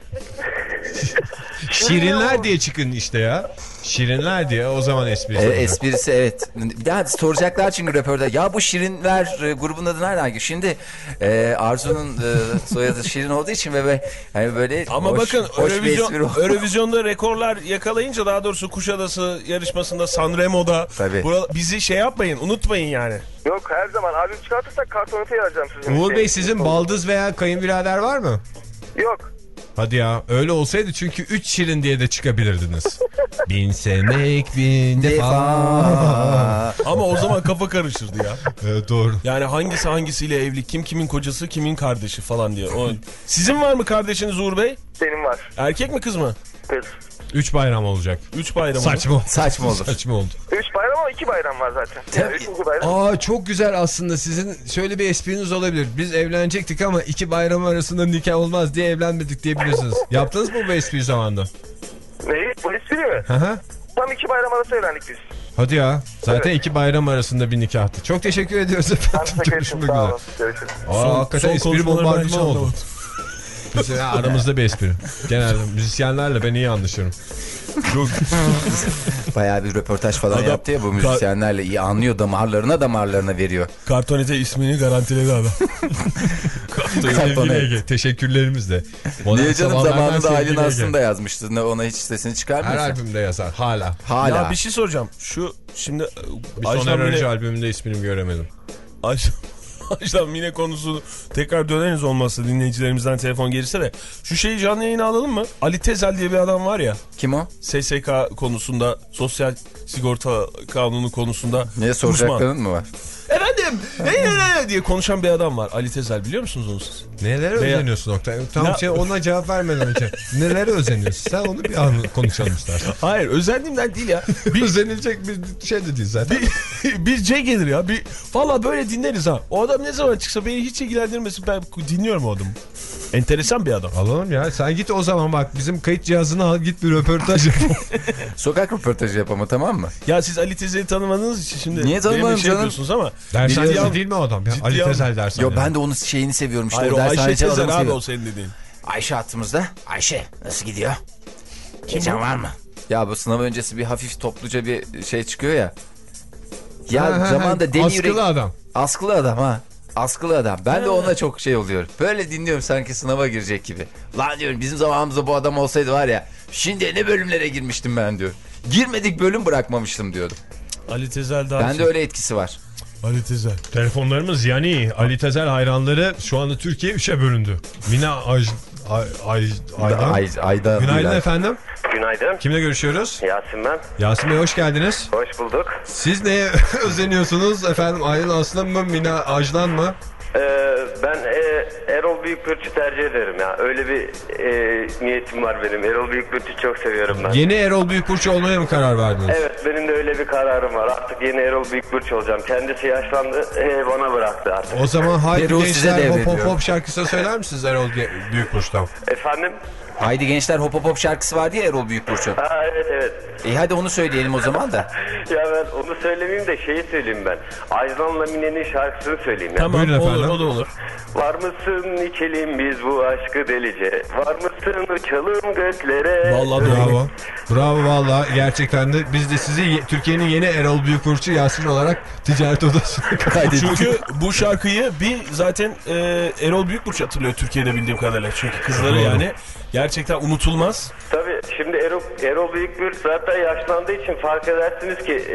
Şirinler diye çıkın işte ya. Şirinler diye o zaman esprisi. E, olacak. esprisi evet. Ya soracaklar çünkü röportaj. Ya bu Şirinler e, grubun adı nereden geliyor? Şimdi e, Arzu'nun e, soyadı Şirin olduğu için ve böyle, hani böyle Ama hoş, bakın hoş bir Eurovision, espri oldu. Eurovision'da rekorlar yakalayınca daha doğrusu Kuşadası yarışmasında Sanremo'da Tabii. bura- bizi şey yapmayın unutmayın yani. Yok her zaman albüm çıkartırsak kartonete yazacağım sizin. Uğur için. Bey sizin baldız veya kayınbirader var mı? Yok. Hadi ya öyle olsaydı çünkü üç Şirin diye de çıkabilirdiniz. Bin sevmek bin defa. Ama o zaman kafa karışırdı ya. Evet, doğru. Yani hangisi hangisiyle evli, kim kimin kocası, kimin kardeşi falan diye. O... Sizin var mı kardeşiniz Uğur Bey? Benim var. Erkek mi kız mı? Kız. Üç bayram olacak. Üç bayram. Saçma. Saçma olur. Saçma oldu. Üç bayram ama iki bayram var zaten. Yani üçüncü bayram. Aa çok güzel aslında sizin şöyle bir espriniz olabilir. Biz evlenecektik ama iki bayram arasında nikah olmaz diye evlenmedik diyebilirsiniz. Yaptınız mı bu espriyi zamanında? Neyi? Bu espri mi? Hı hı. Tam iki bayram arası evlendik biz. Hadi ya. Zaten Evet. iki bayram arasında bir nikahtı. Çok teşekkür ediyoruz efendim. Ben Görüşmek sağ üzere. olun. Görüşürüz. Aa, hakikaten espri konuşmaları ben hiç bombardımanı oldu. anlamadım. Mesela aramızda bir espri. Genelde müzisyenlerle ben iyi anlaşıyorum. Bayağı bir röportaj falan Adam- yaptı ya bu müzisyenlerle. İyi anlıyor, damarlarına damarlarına veriyor. Kartonete ismini garantiledi adam. Sevgili Ege, teşekkürlerimiz de. Modern Niye canım Sabahlar'dan zamanında sevgili Aylin Ege. aslında yazmıştı. Ne, ona hiç sesini Her çıkarmıyorsun. albümde yazar hala. Hala. Ya bir şey soracağım. Şu şimdi Bir Ajdan Soner Arıcı Mine, albümünde ismini göremedim. Ajdan, Ajdan Mine konusu tekrar döneriz olmazsa dinleyicilerimizden telefon gelirse de şu şeyi canlı yayına alalım mı? Ali Tezel diye bir adam var ya. Kim o? S S K konusunda, sosyal sigorta kanunu konusunda Niye uzman. soracakların mı var? Efendim hey, hey, hey diye konuşan bir adam var. Ali Tezel biliyor musunuz onu siz? Nelere Veya- özeniyorsun Oktay? Tam Ya- şey ona cevap vermeden önce. Nelere özeniyorsun? Sen onu bir an konuşalım istersen. Hayır özendiğimden değil ya. Bir, Özenilecek bir şey de değil zaten. bir, bir C gelir ya. Bir, valla böyle dinleriz ha. O adam ne zaman çıksa beni hiç ilgilendirmesin. Ben dinliyorum o adamı. Enteresan bir adam. Alalım ya. Sen git o zaman bak bizim kayıt cihazını al git bir röportaj yap. Sokak röportajı yapalım tamam mı? Ya siz Ali Tezel'i tanımadığınız için şimdi Niye tanımadım benimle şey canım? yapıyorsunuz ama. Dershanesi Ciddi al- değil mi o adam? Ya? Ciddi Ali al- Tezel dershane. Yo ben de onun şeyini seviyorum işte. Hayır o o Ayşe dershaneci Tezel adamı abi seviyorum. o senin dediğin. Ayşe hattımızda. Ayşe nasıl gidiyor? Heyecan var mı? Ya bu sınav öncesi bir hafif topluca bir şey çıkıyor ya. Ya Ha, ha, ha. zamanında deli Askılı yürek... adam. Askılı adam ha. Askılı adam. Ben de ona çok şey oluyor. Böyle dinliyorum sanki sınava girecek gibi. Lan diyorum bizim zamanımızda bu adam olsaydı var ya. Şimdi ne bölümlere girmiştim ben diyor. Girmedik bölüm bırakmamıştım diyordum. Ali Tezel daha Bende öyle etkisi var. Ali Tezel. Telefonlarımız yani Ali Tezel hayranları şu anda Türkiye üçe bölündü. Mina Aj... Ay, ay, Aydan. Ay, Aydan. Günaydın Günaydın. efendim. Günaydın. Kimle görüşüyoruz? Yasin ben. Yasin Bey hoş geldiniz. Hoş bulduk. Siz neye özeniyorsunuz efendim? Aydan Aslan mı Mina Ajlan mı? Ee, ben e, Erol Büyükbürç'ü tercih ederim ya. Öyle bir e, niyetim var benim. Erol Büyükbürç'ü çok seviyorum ben. Yeni Erol Büyükburç olmaya mı karar verdiniz? Evet, benim de öyle bir kararım var. Artık yeni Erol Büyükbürç olacağım. Kendisi yaşlandı, e, bana bıraktı artık. O zaman Haydi Erol size Gençler Hop Hop devrediyor. Hop şarkısını söyler misiniz Erol Büyükburç'tan? Efendim? Haydi Gençler Hop Hop Hop şarkısı vardı ya Erol Büyükburç'un. Ha, evet evet. İyi hadi onu söyleyelim o zaman da. Ya ben onu söylemeyeyim de şeyi söyleyeyim ben. Ajlan'la Mine'nin şarkısını söyleyeyim ya. Tamam Buyurun olur efendim. o da olur. Var mısın içelim biz bu aşkı delice? Var mısın uçalım göklere? Vallahi doğru. Bravo. Bravo valla. Gerçekten de biz de sizi ye- Türkiye'nin yeni Erol Büyükburç'u Yasin olarak ticaret odasına kaydediyoruz. Çünkü bu şarkıyı bir zaten e, Erol Büyükburç hatırlıyor Türkiye'de bildiğim kadarıyla. Çünkü kızları Doğru. yani gerçekten unutulmaz. Tabii şimdi Erol, Erol Büyükbürç zaten yaşlandığı için fark edersiniz ki e,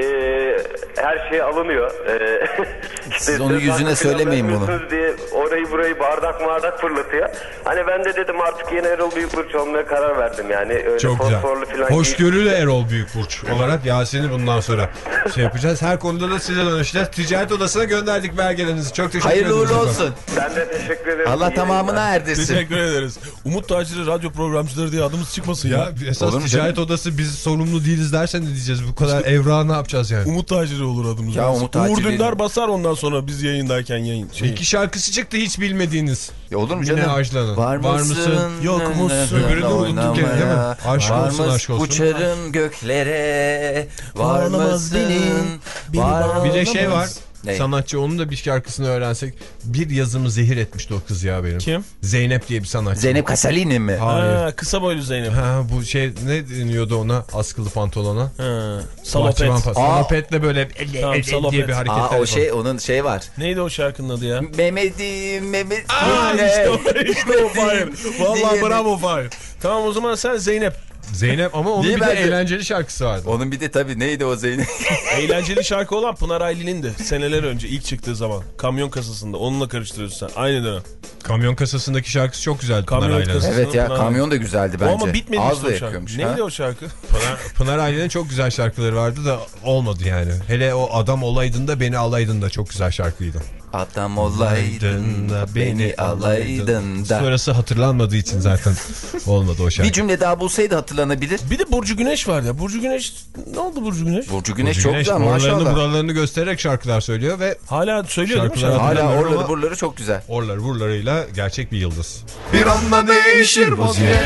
her şey alınıyor. E, işte Siz onun söz yüzüne hakkı söylemeyin bunu. vermiyorsunuz diye orayı burayı bardak bardak fırlatıyor. Hani ben de dedim artık yeni Erol Büyükbürç olmaya karar verdim yani. Öyle Çok güzel. fosforlu falan Hoşgörülü Erol Büyükburç olarak Yasin'i bundan sonra şey yapacağız. Her konuda da size danışacağız. Ticaret odasına gönderdik belgelerinizi. Çok teşekkür Hayırlı ederiz. uğurlu efendim. olsun. Ben de teşekkür ederim. Allah İyi tamamına yayınlar. erdirsin. Teşekkür ederiz. Umut Tacir'i radyo programcıları diye adımız çıkmasın ya. Ya esas Olur mu ticaret odası biz sorumlu değiliz dersen ne diyeceğiz? Bu kadar evrağı ne yapacağız yani? Umut Tacir'i olur adımız. Ya Umut Uğur Tacir'i- Dündar basar ondan sonra biz yayındayken yayın. Şey. İki şarkısı çıktı hiç bilmediğiniz. Ya olur mu Mine canım? Ajlan'ın. Var Var mısın? mısın? Yok musun? Öbürünü de unuttuk gene, değil mi? Aşk Var olsun, mısın? aşk olsun. Uçarım göklere. Var Bağlamaz mısın? beni, Var Bir de şey var. Ne? Sanatçı onun da bir şarkısını öğrensek. Bir yazımı zehir etmişti o kız ya benim. Kim? Zeynep diye bir sanatçı. Zeynep Kasalini mi? Hayır. Ha, kısa boylu Zeynep. Ha, bu şey ne deniyordu ona askılı pantolona? Ha, Bahçıvan salopet. pa- Salopetle böyle Tamam, diye salopet. bir hareketler Aa o şey onun şey var. Neydi o şarkının adı ya? Mehmet'im Mehmet. Aa işte o, işte o Fahir. Vallahi Diye- bravo Fahir. Tamam o zaman sen Zeynep. Zeynep ama onun Niye bir de bence- eğlenceli şarkısı vardı. Onun bir de tabii neydi o Zeynep? Eğlenceli şarkı olan Pınar Aylin'in de seneler önce ilk çıktığı zaman. Kamyon kasasında. Onunla karıştırıyorsun sen. Aynı dönem. Kamyon kasasındaki şarkısı çok güzeldi Kamyon Pınar Aylin'in. kasası. Evet ya Pınar- kamyon da güzeldi bence. O ama bitmedi Az işte da o şarkı. yakıyormuş. Neydi ha? o şarkı? Pınar, Pınar Aylin'in çok güzel şarkıları vardı da olmadı yani. Hele o adam olaydın da beni alaydın da çok güzel şarkıydı. Adam olaydın da beni alaydın da. Sonrası hatırlanmadığı için zaten olmadı o şarkı. Bir cümle daha bulsaydı hatırlanabilir. Bir de Burcu Güneş var ya. Burcu Güneş ne oldu Burcu Güneş? Burcu Güneş Burcu çok Güneş güzel oralarını maşallah. buralarını göstererek şarkılar söylüyor ve Hala söylüyor değil mi Şarkılar- şarkı? Hala Hatırlamıyorum orları ama- buraları çok güzel. orlar buralarıyla gerçek bir yıldız. Bir anda değişir vaziyet.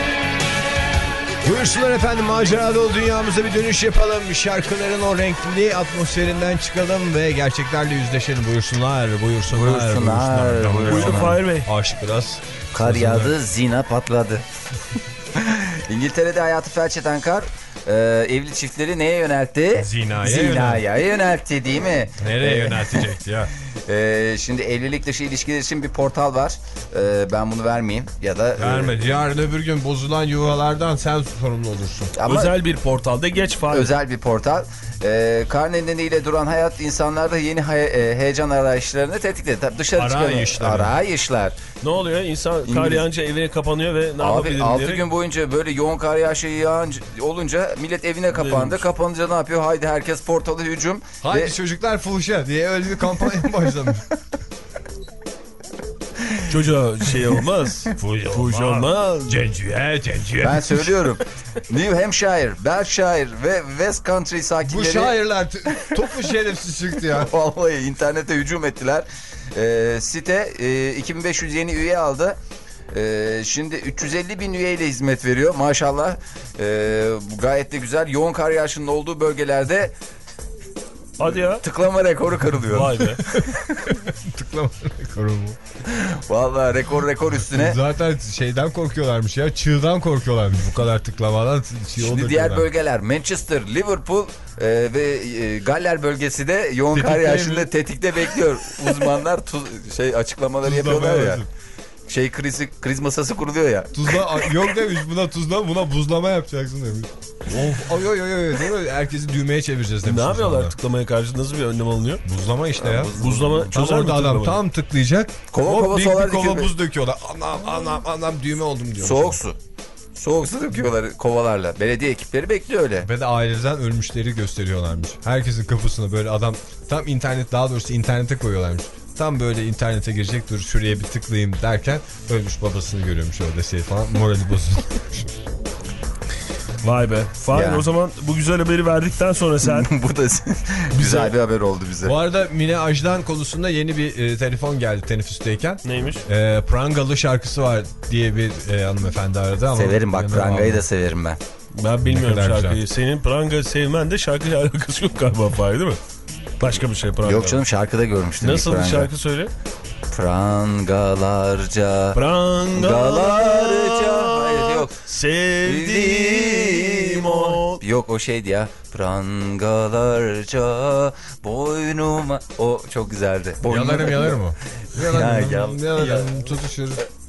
Buyursunlar efendim, macera dolu dünyamıza bir dönüş yapalım. Şarkıların o renkli atmosferinden çıkalım ve gerçeklerle yüzleşelim. Buyursunlar, buyursunlar, Buyursunlar, buyursunlar. Buyurun Fahir Bey. Aşk biraz. Kar yağdı, zina patladı. İngiltere'de hayatı felç eden kar e, evli çiftleri neye yöneltti? Zinaya Zinaya yöneltti değil mi? Nereye E, yöneltecekti ya? e, şimdi evlilik dışı ilişkiler için bir portal var. E, ben bunu vermeyeyim ya da... e, Verme. Yarın öbür gün bozulan yuvalardan sen sorumlu olursun. ama Özel bir portalda geç Fahir. özel bir portal. E, kar nedeniyle duran hayat insanlarda yeni hay- e, heyecan arayışlarını tetikledi. Tabii dışarı Arayışlar. çıkan arayışlar. Ne oluyor? İnsan kar İngiliz- yağınca evine kapanıyor ve ne Abi yapabilirim altı diyerek. gün boyunca böyle yoğun kar yağışı yağınca, olunca millet evine kapandı. Neymiş? Kapanınca ne yapıyor? Haydi herkes portala hücum. Haydi Ve çocuklar fuhuşa diye öyle bir kampanya başlamış. Çocuğa şey olmaz. Fuş olmaz. Cenciye, cenciye. ben söylüyorum. New Hampshire, Berkshire ve West Country Bu sakinleri şairler t- topu şerefsiz çıktı ya. vallahi internete hücum ettiler. Ee, site e, iki bin beş yüz yeni üye aldı. Ee, şimdi üç yüz elli bin üyeyle hizmet veriyor. Maşallah. Ee, bu gayet de güzel. Yoğun kar yağışının olduğu bölgelerde Hadi ya. Tıklama rekoru kırılıyor. Vay be. Tıklama rekoru mu? Vallahi rekor rekor üstüne. Zaten şeyden korkuyorlarmış ya. Çığdan korkuyorlarmış bu kadar tıklamadan. Şey Şimdi diğer bölgeler Manchester, Liverpool e, ve e, Galler bölgesi de yoğun Tetikte kar yağışında mi? tetikte bekliyor. Uzmanlar tuz, şey açıklamaları Tuzlama yapıyorlar ya. lazım. Şey kriz, kriz masası kuruluyor ya. Tuzla yok demiş buna tuzla buna buzlama yapacaksın demiş. Of oy oy oy oy değil mi? Herkesi düğmeye çevireceğiz demiş. Ne yapıyorlar uzmanlar. tıklamaya karşı nasıl bir önlem alınıyor? Buzlama işte ya. Buzlama Tam çözer mi orada adam tıklamayı? tam tıklayacak. Kova Hop, kova bir, solar bir kova döküyor. buz döküyorlar. Anam anam anam düğme oldum diyor. Soğuk su. Soğuk su döküyorlar kovalarla. Belediye ekipleri bekliyor öyle. Ve de aileden ölmüşleri gösteriyorlarmış. Herkesin kafasına böyle adam tam internet daha doğrusu internete koyuyorlarmış. Tam böyle internete girecek dur şuraya bir tıklayayım derken ölmüş babasını görüyormuş orada şey falan morali bozulmuş. Vay be. Fahir Ya. o zaman bu güzel haberi verdikten sonra sen... Bu da güzel bir haber oldu bize. Bu arada Mine Ajdan konusunda yeni bir e, telefon geldi teneffüsteyken. Neymiş? E, Prangalı şarkısı var diye bir e, hanımefendi aradı ama. Severim bak yanına prangayı da almadı. severim ben. Ben bilmiyorum Ne kadar şarkıyı. güzel. Senin pranga sevmen de şarkıyla alakası yok galiba Fahir değil mi? Başka bir şey pranga. Yok canım şarkıda görmüştüm. Nasıl bir pranga. şarkı söyle? Prangalarca. Prangalarca. Hayır yok. Sevdiğim o. Yok o şeydi ya. Prangalarca boynuma. O çok güzeldi. Boynuma... Yalarım yalarım o. Ya, Yalarım yal- yalarım tutuşur.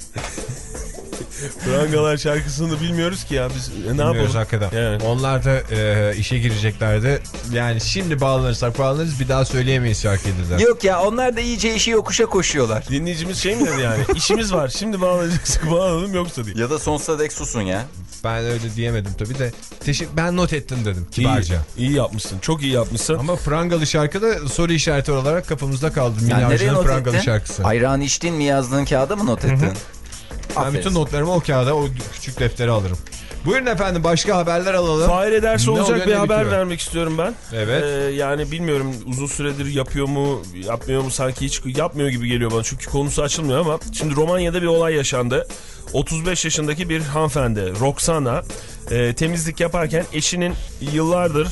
Prangalar şarkısını bilmiyoruz ki ya biz e, ne Bilmiyoruz yapalım? hakikaten. Yani. Onlar da e, işe gireceklerdi. Yani şimdi bağlanırsak bağlanırız bir daha söyleyemeyiz şarkıyı dediler. Yok ya onlar da iyice işi yokuşa koşuyorlar. Dinleyicimiz şey mi dedi yani? İşimiz var şimdi bağlanacaksak bağlanalım yoksa değil. Ya da sonsuza dek susun ya. Ben öyle diyemedim tabii de. Teşekkür, ben not ettim dedim kibarca. İyi, iyi yapmışsın. Çok iyi yapmışsın. Ama Prangalı şarkı da soru işareti olarak kafamızda kaldı. Mine Yani nereye Arjun'un not Prangalı ettin? şarkısı. Ayran içtin mi yazdığın kağıda mı not ettin? Ben bütün notlarımı o kağıda, o küçük deftere alırım. Buyurun efendim başka haberler alalım. Fahir ederse Ne olacak oluyor, bir ne haber bitiyor? vermek istiyorum ben. Evet. Ee, yani bilmiyorum uzun süredir yapıyor mu yapmıyor mu sanki hiç yapmıyor gibi geliyor bana. Çünkü konusu açılmıyor ama şimdi Romanya'da bir olay yaşandı. otuz beş yaşındaki bir hanımefendi Roxana e, temizlik yaparken eşinin yıllardır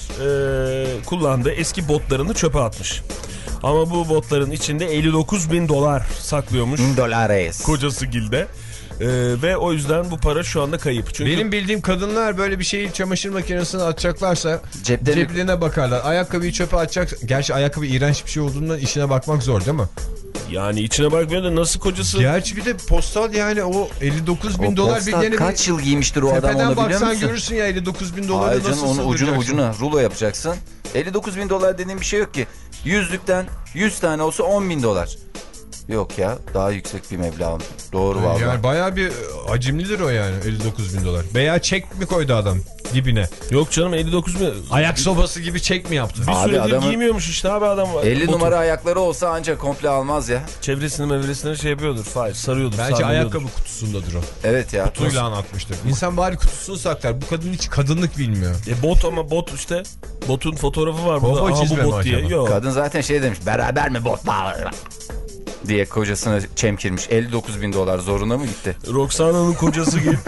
e, kullandığı eski botlarını çöpe atmış. Ama bu botların içinde elli dokuz bin dolar saklıyormuş Dolares. kocası Gilde. Ee, ve o yüzden bu para şu anda kayıp. Çünkü Benim bildiğim kadınlar böyle bir şeyi çamaşır makinesine atacaklarsa Cepleri- ceplerine bakarlar. Ayakkabıyı çöpe atacak. Gerçi ayakkabı iğrenç bir şey olduğundan işine bakmak zor değil mi? yani içine bakmıyor da nasıl kocası... Gerçi bir de postal yani o elli dokuz bin O dolar postal bir kaç yıl giymiştir o adam tepeden onu biliyor baksan musun? görürsün ya elli dokuz bin doları Hayır nasıl canım onun ucunu sığdıracaksın? ucuna rulo yapacaksın. elli dokuz bin dolar dediğin bir şey yok ki. Yüzlükten yüz tane olsa on bin dolar. Yok ya daha yüksek bir meblağ. Doğru vallahi. Yani bayağı bir hacimlidir o yani elli dokuz bin dolar. Veya çek mi koydu adam dibine? Yok canım elli dokuz bin... Ayak sobası gibi çek mi yaptı? Bir Abi süredir adamın- giymiyormuş işte abi adam. elli Botu. numara ayakları olsa ancak komple almaz ya. Çevresini mevresini şey yapıyordur. Hayır sarıyordur. Bence sarmıyordur. ayakkabı kutusundadır o. Evet ya. Kutuyla anlatmıştır. İnsan bari kutusunu saklar. Bu kadın hiç kadınlık bilmiyor. E bot ama bot işte. Botun fotoğrafı var burada. Kovboy Aha çizme bu mi bot diye. acaba? Yok. Kadın zaten şey demiş beraber mi botlar diye kocasına çemkirmiş. elli dokuz bin dolar zoruna mı gitti? Roxana'nın kocası gibi.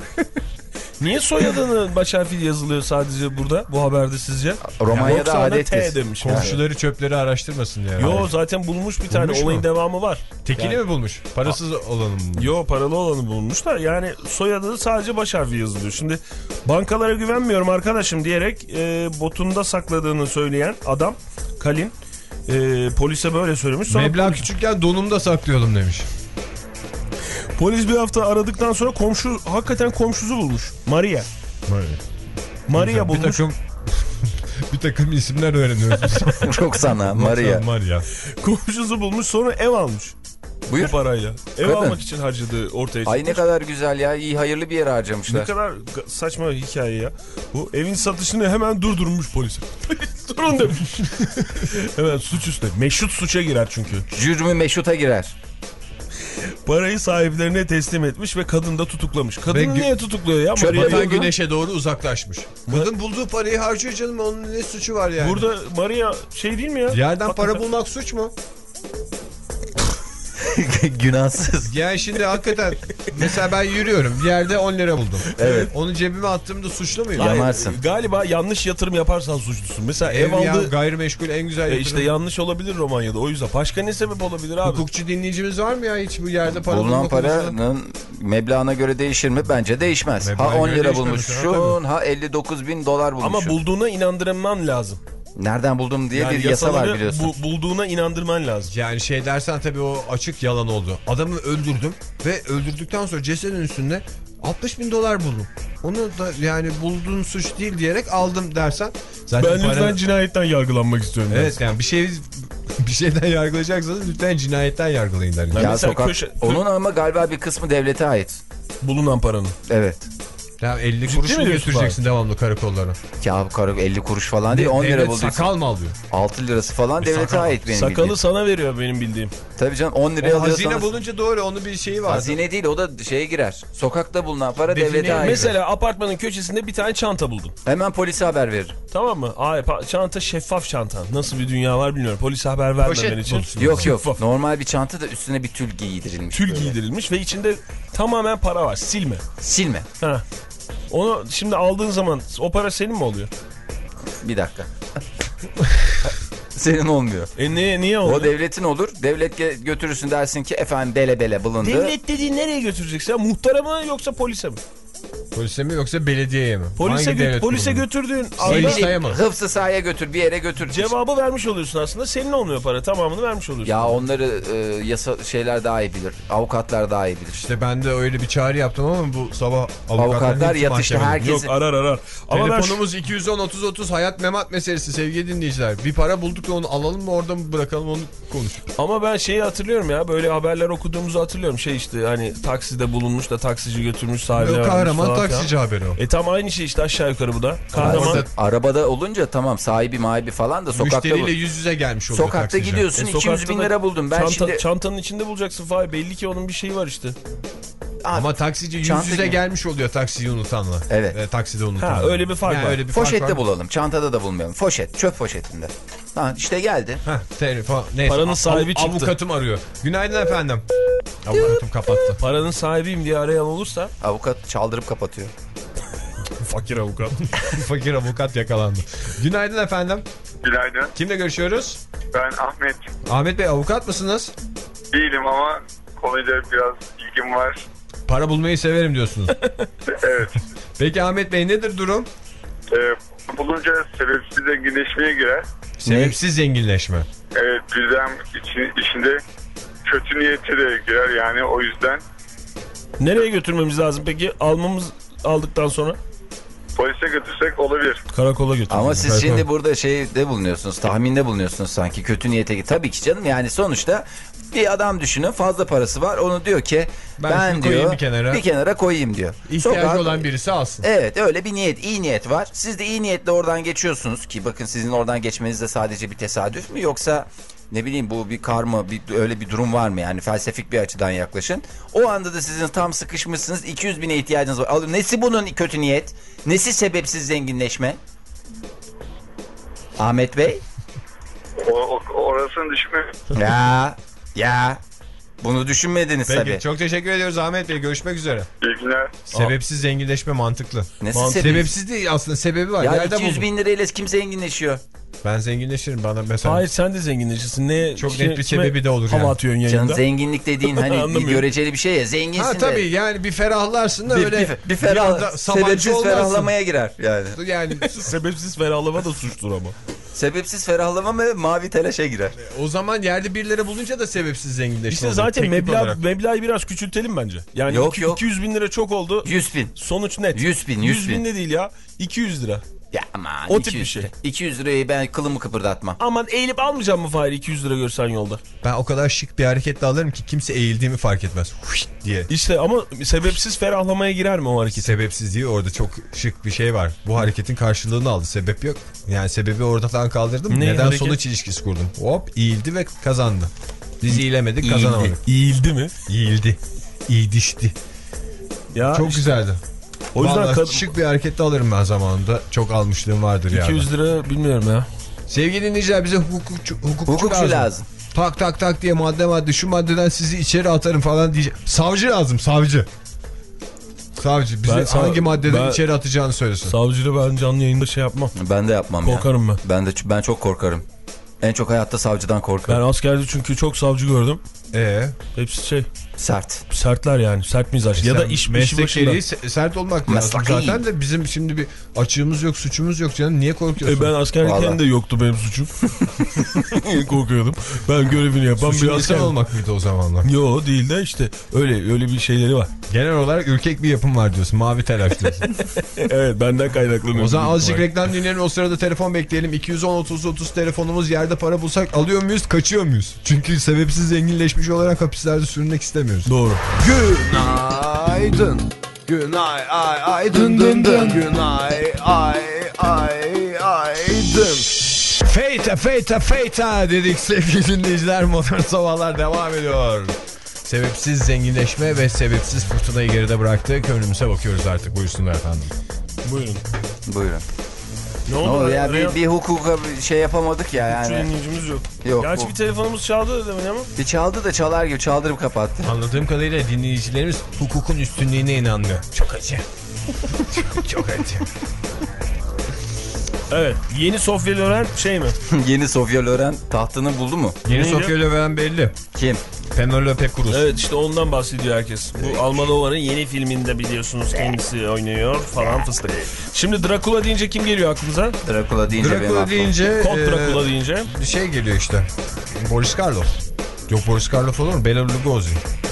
Niye soyadını baş harfiyle yazılıyor sadece burada bu haberde sizce? Romanya'da Roxana adettir. T demiş. Komşuları çöpleri araştırmasın yani. Yo zaten bulmuş bir tane Bulmuş mu? olayın devamı var. Tekini Yani- mi bulmuş? Parasız olanı mı bulmuş? Yo paralı olanı bulmuşlar. Yani soyadı sadece baş harfi yazılıyor. Şimdi bankalara güvenmiyorum arkadaşım diyerek e, botunda sakladığını söyleyen adam Kalin e, polise böyle söylemiş. Sonra Meblağ polis, küçükken donumda saklıyordum demiş. polis bir hafta aradıktan sonra komşu hakikaten komşusu bulmuş. Maria. Maria Bir bulmuş. takım bir takım isimler öğreniyoruz. Roxana, Maria. Maria. Komşusu bulmuş sonra ev almış. Buyur. Bu parayla. Ev Kadın. almak için harcadığı ortaya çıkmış. Ay ne kadar güzel ya. İyi hayırlı bir yere Ne harcamışlar. kadar saçma hikaye ya. Bu evin satışını hemen durdurmuş polis. Durun demiş. Hemen suç üstüne. Meşrut suça girer çünkü. Cürmü meşruta girer. Parayı sahiplerine teslim etmiş ve kadın da tutuklamış. Kadını Ve gü- niye tutukluyor ya? Çöpe Maria- Batan güneşe doğru uzaklaşmış. Kadın bulduğu parayı harcıyor canım. Onun ne suçu var yani? Burada Maria şey değil mi ya? Yerden para Hakikaten. bulmak suç mu? Günahsız. Yani şimdi hakikaten Mesela ben yürüyorum. Bir yerde on lira buldum. Evet. Onu cebime attığımda suçlu muyum? Ya- Yanarsın. Galiba yanlış yatırım yaparsan suçlusun. Mesela ev, Ev ya, aldı. gayrimeşgul en güzel E yatırım. işte yanlış olabilir Romanya'da. O yüzden. Başka ne sebep olabilir abi? Hukukçu dinleyicimiz var mı ya hiç bu yerde para Bulunan bulma konusunda? paranın meblağına göre değişir mi? Bence değişmez. Meblağına Ha on göre lira değişmez bulmuşsun, ha elli dokuz bin dolar bulmuşsun. Ama bulduğuna inandırman lazım. Nereden buldum diye Yani bir yasa var yasaları biliyorsun. bu- bulduğuna inandırman lazım. Yani şey dersen tabii o açık yalan oldu. Adamı öldürdüm ve öldürdükten sonra cesedin üstünde altmış bin dolar buldum. Onu da yani bulduğun suç değil diyerek aldım dersen. Zaten Ben lütfen para... cinayetten yargılanmak istiyorum. Evet yani bir şey bir şeyden yargılayacaksanız lütfen cinayetten yargılayın derim. Ya Ya mesela sokak, köşe- onun ama galiba bir kısmı devlete ait. Bulunan paranın. Evet. Ya elli kuruş mi mu diyorsun götüreceksin devamlı karakollara? Ya bu kara elli kuruş falan değil, on lira Devlet bulduysan sakal mı alıyor? altı lirası falan devlete sakal. ait benim Sakalı bildiğim. sana veriyor benim bildiğim. Tabii canım on liraya O alıyorsanız. hazine bulunca doğru onun bir şeyi var. Hazine değil, o da şeye girer. Sokakta bulunan para Define- devlete ait. Mesela apartmanın köşesinde bir tane çanta buldun. Hemen polise haber verir. Tamam mı? Ay, pa- çanta şeffaf çanta. Nasıl bir dünya var bilmiyorum. Polise haber vermemen Poşet için. bulsun. Yok yok. Şeffaf. Normal bir çanta da üstüne bir tül giydirilmiş. Tül böyle. giydirilmiş ve içinde tamamen para var. Silme. Silme. Ha. Onu şimdi aldığın zaman o para senin mi oluyor? Bir dakika. Senin olmuyor. E niye, niye oluyor? O devletin olur. Devlet ge- götürürsün dersin ki efendim bele bele bulundu. Devlet dediğin nereye götüreceksin? Ya, muhtara mı yoksa polise mi? Polise mi yoksa belediyeye mi? Polise, Hangi gö- devlet polise kurumu? götürdüğün Ne Sayın anda bileyim, sayamaz. hıfzı sahaya götür, bir yere götür. cevabı vermiş oluyorsun aslında. Senin olmuyor para. Tamamını vermiş oluyorsun. Ya onları e, yasa şeyler daha iyi bilir. Avukatlar daha iyi bilir. İşte ben de öyle bir çağrı yaptım ama bu sabah Avukatlar yatıştı, herkes- Yok, arar arar. Ama ben şu- Telefonumuz iki yüz on otuz otuz hayat memat meselesi sevgili dinleyiciler. Bir para bulduk da onu alalım mı orada mı bırakalım onu konuş. Ama ben şeyi hatırlıyorum ya, böyle haberler okuduğumuzu hatırlıyorum. Şey işte hani takside bulunmuş da taksici götürmüş, sahibine O vermiş kahraman falan filan. taksici haberi o. E tam aynı şey işte, aşağı yukarı bu da. Kahraman. Orada Arabada olunca tamam, sahibi mahibi falan da sokakta bu. müşteriyle yüz yüze gelmiş oluyor Sokakta taksici. gidiyorsun, E, iki yüz sokakta bin da lira buldum. Ben çanta- şimdi Çantanın içinde bulacaksın Fahir. Belli ki onun bir şeyi var işte. Ama taksici yüz Çanta yüze gibi. gelmiş oluyor taksiyi unutanla. Evet. E, takside unutanla. Ha, öyle bir fark Yani var. öyle bir fark poşette var. bulalım. Çantada da bulmayalım. Poşet, çöp poşetinde. Ha işte geldi. Heh, telefon. Neyse. Paranın Av- sahibi çıktı. Avukatım arıyor. Günaydın efendim. Avukatım kapattı. Paranın sahibiyim diye arayan olursa Avukat çaldırıp kapatıyor. fakir avukat. Fakir avukat yakalandı. Günaydın efendim. Günaydın. Kimle görüşüyoruz? Ben Ahmet. Ahmet Bey avukat mısınız? Değilim ama konuyla biraz ilgim var. Para bulmayı severim diyorsunuz. Evet. Peki Ahmet Bey nedir durum? Ee, bulunca sebepsiz zenginleşmeye girer. Sebepsiz zenginleşme. Evet, birden için, içinde kötü niyeti de girer yani, o yüzden Nereye götürmemiz lazım peki? Almamız aldıktan sonra polise götürsek olabilir. karakola götür. Ama siz Karakol. şimdi burada şeyde bulunuyorsunuz, tahminde bulunuyorsunuz sanki, kötü niyete. Tabii ki canım, yani sonuçta bir adam düşünün, fazla parası var, onu diyor ki Ben ben, şunu diyor koyayım bir kenara. bir kenara koyayım diyor. İhtiyacı Sokak- olan birisi alsın. Evet, öyle bir niyet, iyi niyet var. Siz de iyi niyetle oradan geçiyorsunuz ki bakın, sizin oradan geçmeniz de sadece bir tesadüf mü, yoksa ne bileyim bu bir karma, bir, öyle bir durum var mı yani, felsefik bir açıdan yaklaşın. O anda da sizin tam sıkışmışsınız, iki yüz bine ihtiyacınız var. Alın. Nesi bunun kötü niyet? Nesi sebepsiz zenginleşme? Ahmet Bey? O, o, orasını düşünme. Ya ya bunu düşünmediniz Peki tabii. çok teşekkür ediyoruz Ahmet Bey. Görüşmek üzere. İyi günler. Sebepsiz zenginleşme mantıklı. Nesi Mantı- sebep? Sebepsiz değil aslında, sebebi var. Ya Nerede iki yüz buldum? bin lirayla kim zenginleşiyor? Ben zenginleşirim bana mesela. Hayır, sen de zenginleşirsin. Ne, Çok kime- net bir kime sebebi de olur hava yani. atıyorsun Canım, yayında. zenginlik dediğin hani bir Anlamıyorum. göreceli bir şey ya, zenginsin Ha de. tabii yani bir ferahlarsın da Bir, öyle. bir, bir ferah, anda Sabancı sebepsiz olmazsın. ferahlamaya girer yani. Yani Sebepsiz ferahlama da suçtur ama. Sebepsiz ferahlama ve mavi telaşa girer. o zaman yerde birileri bulunca da sebepsiz zenginleşme İşte olur. zaten Teknik meblağ, olarak. meblağı biraz küçültelim bence. Yani Yok, iki- yok. iki yüz bin lira çok oldu. yüz bin. Sonuç net. yüz bin, yüz yüz bin bin. de değil ya. iki yüz lira. Ya aman, O tip iki yüz bir şey. lira. iki yüz lirayı ben kılımı kıpırdatmam. Aman eğilip almayacağım mı Fahir iki yüz lira görsen yolda? Ben o kadar şık bir hareketle alırım ki kimse eğildiğimi fark etmez. Huşt diye. İşte ama sebepsiz ferahlamaya girer mi o hareket? Sebepsiz değil, orada çok şık bir şey var. Bu hareketin karşılığını aldı. Sebep yok. Yani sebebi ortadan kaldırdım. Ne Neden hareket? sonuç ilişkisi kurdum. Hop eğildi ve kazandı. Biz eğilemedik, kazanamadık. İğildi mi? Eğildi. İğdişti. Ya Çok işte, güzeldi. o yüzden Vallahi kad- şık bir hareketle alırım ben zamanında. Çok almışlığım vardır yani. iki yüz lira bilmiyorum ya. Sevgili dinleyiciler bize hukukçu, hukukçu, Hukukçu lazım. lazım. Tak tak tak diye madde madde şu maddeden sizi içeri atarım falan diyecek. Savcı lazım, savcı. Savcı bize Ben sav- hangi maddeden ben- içeri atacağını söylesin. Savcıyla ben canlı yayında şey yapmam. Ben de yapmam Korkarım ya. ben. Ben de ben çok korkarım. En çok hayatta savcıdan Ben korkarım. askerde çünkü çok savcı gördüm. Ee, Hepsi şey Sert. sertler yani, sert mizaç. Ya da iş, işi meslek başında. gereği se- sert olmak lazım Mesleki. zaten de bizim şimdi bir açığımız yok, suçumuz yok canım. Niye korkuyorsun? E ben askerlikken Vallahi. de yoktu benim suçum. Korkuyordum. Ben görevini yapan Suçun bir insan asker. olmak mıydı o zamanlar? Yo değil de işte öyle öyle bir şeyleri var. Genel olarak ürkek bir yapım var diyorsun. Mavi telaş diyorsun. Evet, benden kaynaklanıyor. O zaman büyük azıcık ihtimal. reklam dinleyelim. O sırada telefon bekleyelim. iki yüz on otuz otuz telefonumuz, yerde para bulsak alıyor muyuz, kaçıyor muyuz? Çünkü sebepsiz zenginleşmiş olarak hapislerde sürünmek istemiyoruz. Doğru. Günaydın. Günay ay ay dın dın dın. Günay ay ay ay dın. Feyta feyta feyta dedik sevgili dinleyiciler. Modern Sabahlar devam ediyor. Sebepsiz zenginleşme ve sebepsiz fırtınayı geride bıraktık. Önümüze bakıyoruz artık. Buyursunlar efendim. Buyurun. Buyurun. Ne Ne oldu? oldu ya, Araya- bir, bir hukuka bir şey yapamadık ya Şu yani. dinleyicimiz yok. Yok, Gerçi bu- bir telefonumuz çaldı demin ama. Bir çaldı da çalar gibi çaldırıp kapattı. Anladığım kadarıyla dinleyicilerimiz hukukun üstünlüğüne inanmıyor. Çok acı. Çok acı. Evet. Yeni Sofya Loren şey mi? Yeni Sofya Loren tahtını buldu mu? Yeni Neydi? Sofya Loren belli. Kim? Penelope Cruz. Evet, işte ondan bahsediyor herkes. Bu Almodovar'ın yeni filminde biliyorsunuz kendisi oynuyor falan fıstık. Şimdi Dracula deyince kim geliyor aklınıza? Dracula deyince benim Dracula aklıma. deyince Kont e, Dracula deyince. bir şey geliyor işte. Boris Karloff. Yok, Boris Karloff olur mu? Bela Lugosi.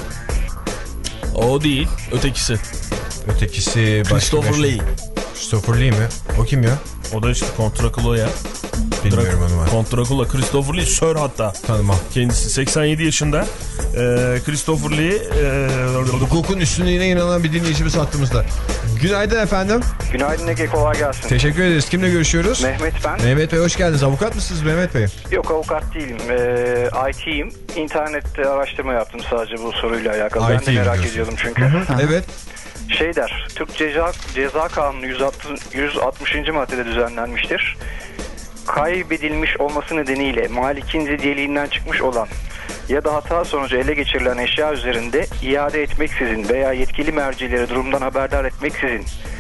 O değil. Ötekisi. Ötekisi başka Christopher bir- Lee. Christopher Lee mi? O kim ya? O da işte Kont Dracula ya. Bilmiyorum onu ben. Kont Dracula. Christopher Lee Sir hatta. Tanımam. Kendisi seksen yedi yaşında. Ee, Christopher Lee e, Hukukun üstünlüğüne inanan bir dinleyicimiz hattımızda. Günaydın efendim. Günaydın Ege, kolay gelsin. Teşekkür ederiz. Kimle görüşüyoruz? Mehmet ben. Mehmet Bey hoş geldiniz. Avukat mısınız Mehmet Bey? Yok, avukat değilim. Ee, I T'yim. İnternette araştırma yaptım sadece bu soruyla alakalı. I Ben de T'yim merak diyorsun. ediyordum çünkü. Evet. Şey der, Türk Ceza, Ceza Kanunu yüz altmışıncı maddede düzenlenmiştir. Kaybedilmiş olması nedeniyle malikin zidyeliğinden çıkmış olan ya da hata sonucu ele geçirilen eşya üzerinde iade etmeksizin veya yetkili mercileri durumdan haberdar etmeksizin,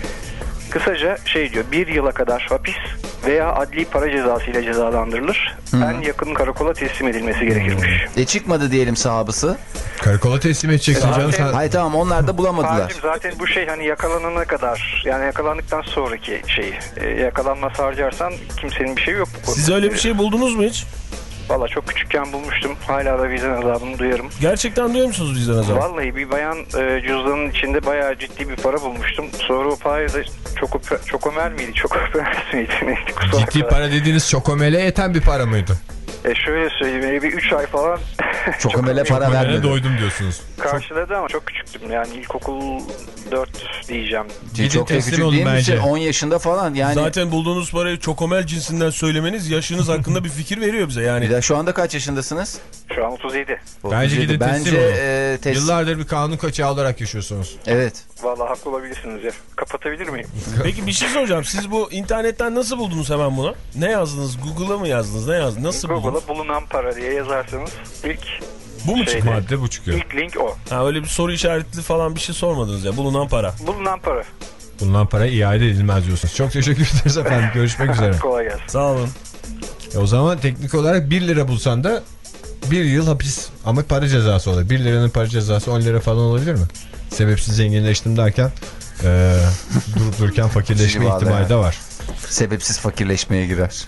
kısaca şey diyor, bir yıla kadar hapis veya adli para cezası ile cezalandırılır. Hı. En yakın karakola teslim edilmesi gerekirmiş. E çıkmadı diyelim sahabısı. Karakola teslim edeceksin Zaten- canım sen. Hayır tamam, onlar da bulamadılar. Harcım zaten bu şey hani yakalanana kadar, yani yakalandıktan sonraki şey, e, yakalanması harcarsan kimsenin bir şeyi yok bu konuda. siz öyle bir şey buldunuz mu hiç? Valla çok küçükken bulmuştum. Hala da vicdan azabını duyarım. Gerçekten duyuyor musunuz bizden azabı? Vallahi bir bayan e, cüzdanın içinde bayağı ciddi bir para bulmuştum. Sonra o parayı da çok çokomer miydi? Çokomer miydi? Neydi? Kusura Ciddi bakma. para dediğiniz çokomele yeten bir para mıydı? E şöyle söyleyeyim, bir üç ay falan Çok ömele para Çokomele vermedi. doydum diyorsunuz. karşıladı ama çok küçüktüm. Yani ilkokul dört diyeceğim. Gidin Çok da teslim küçük olun değil bence. misin? on yaşında falan yani. Zaten bulduğunuz parayı çokomel cinsinden söylemeniz yaşınız hakkında bir fikir veriyor bize yani. Bir de şu anda kaç yaşındasınız? Şu an otuz yedi. Bence gidin teslim Bence olun. e, tes- Yıllardır bir kanun kaçağı olarak yaşıyorsunuz. Evet. Valla haklı olabilirsiniz ya. Kapatabilir miyim? Peki bir şey soracağım. Siz bu internetten nasıl buldunuz hemen bunu? Ne yazdınız? Google'a mı yazdınız? Ne yazdınız? Nasıl buldunuz? Google'a bulunan para diye yazarsanız ilk Bu mu Şeyde. çıktı? Madde bu çıkıyor. ilk link o. Ha, öyle bir soru işaretli falan bir şey sormadınız ya. Bulunan para. Bulunan para. Bundan para iade edilmez diyorsunuz. Çok teşekkür ederiz efendim. Görüşmek üzere. Kolay gelsin. Sağ olun. E o zaman teknik olarak bir lira bulsan da bir yıl hapis ama para cezası olur. bir liranın para cezası on lira falan olabilir mi? Sebepsiz zenginleştim derken e, durup dururken fakirleşme Civarda ihtimali yani. de var. Sebepsiz fakirleşmeye girer.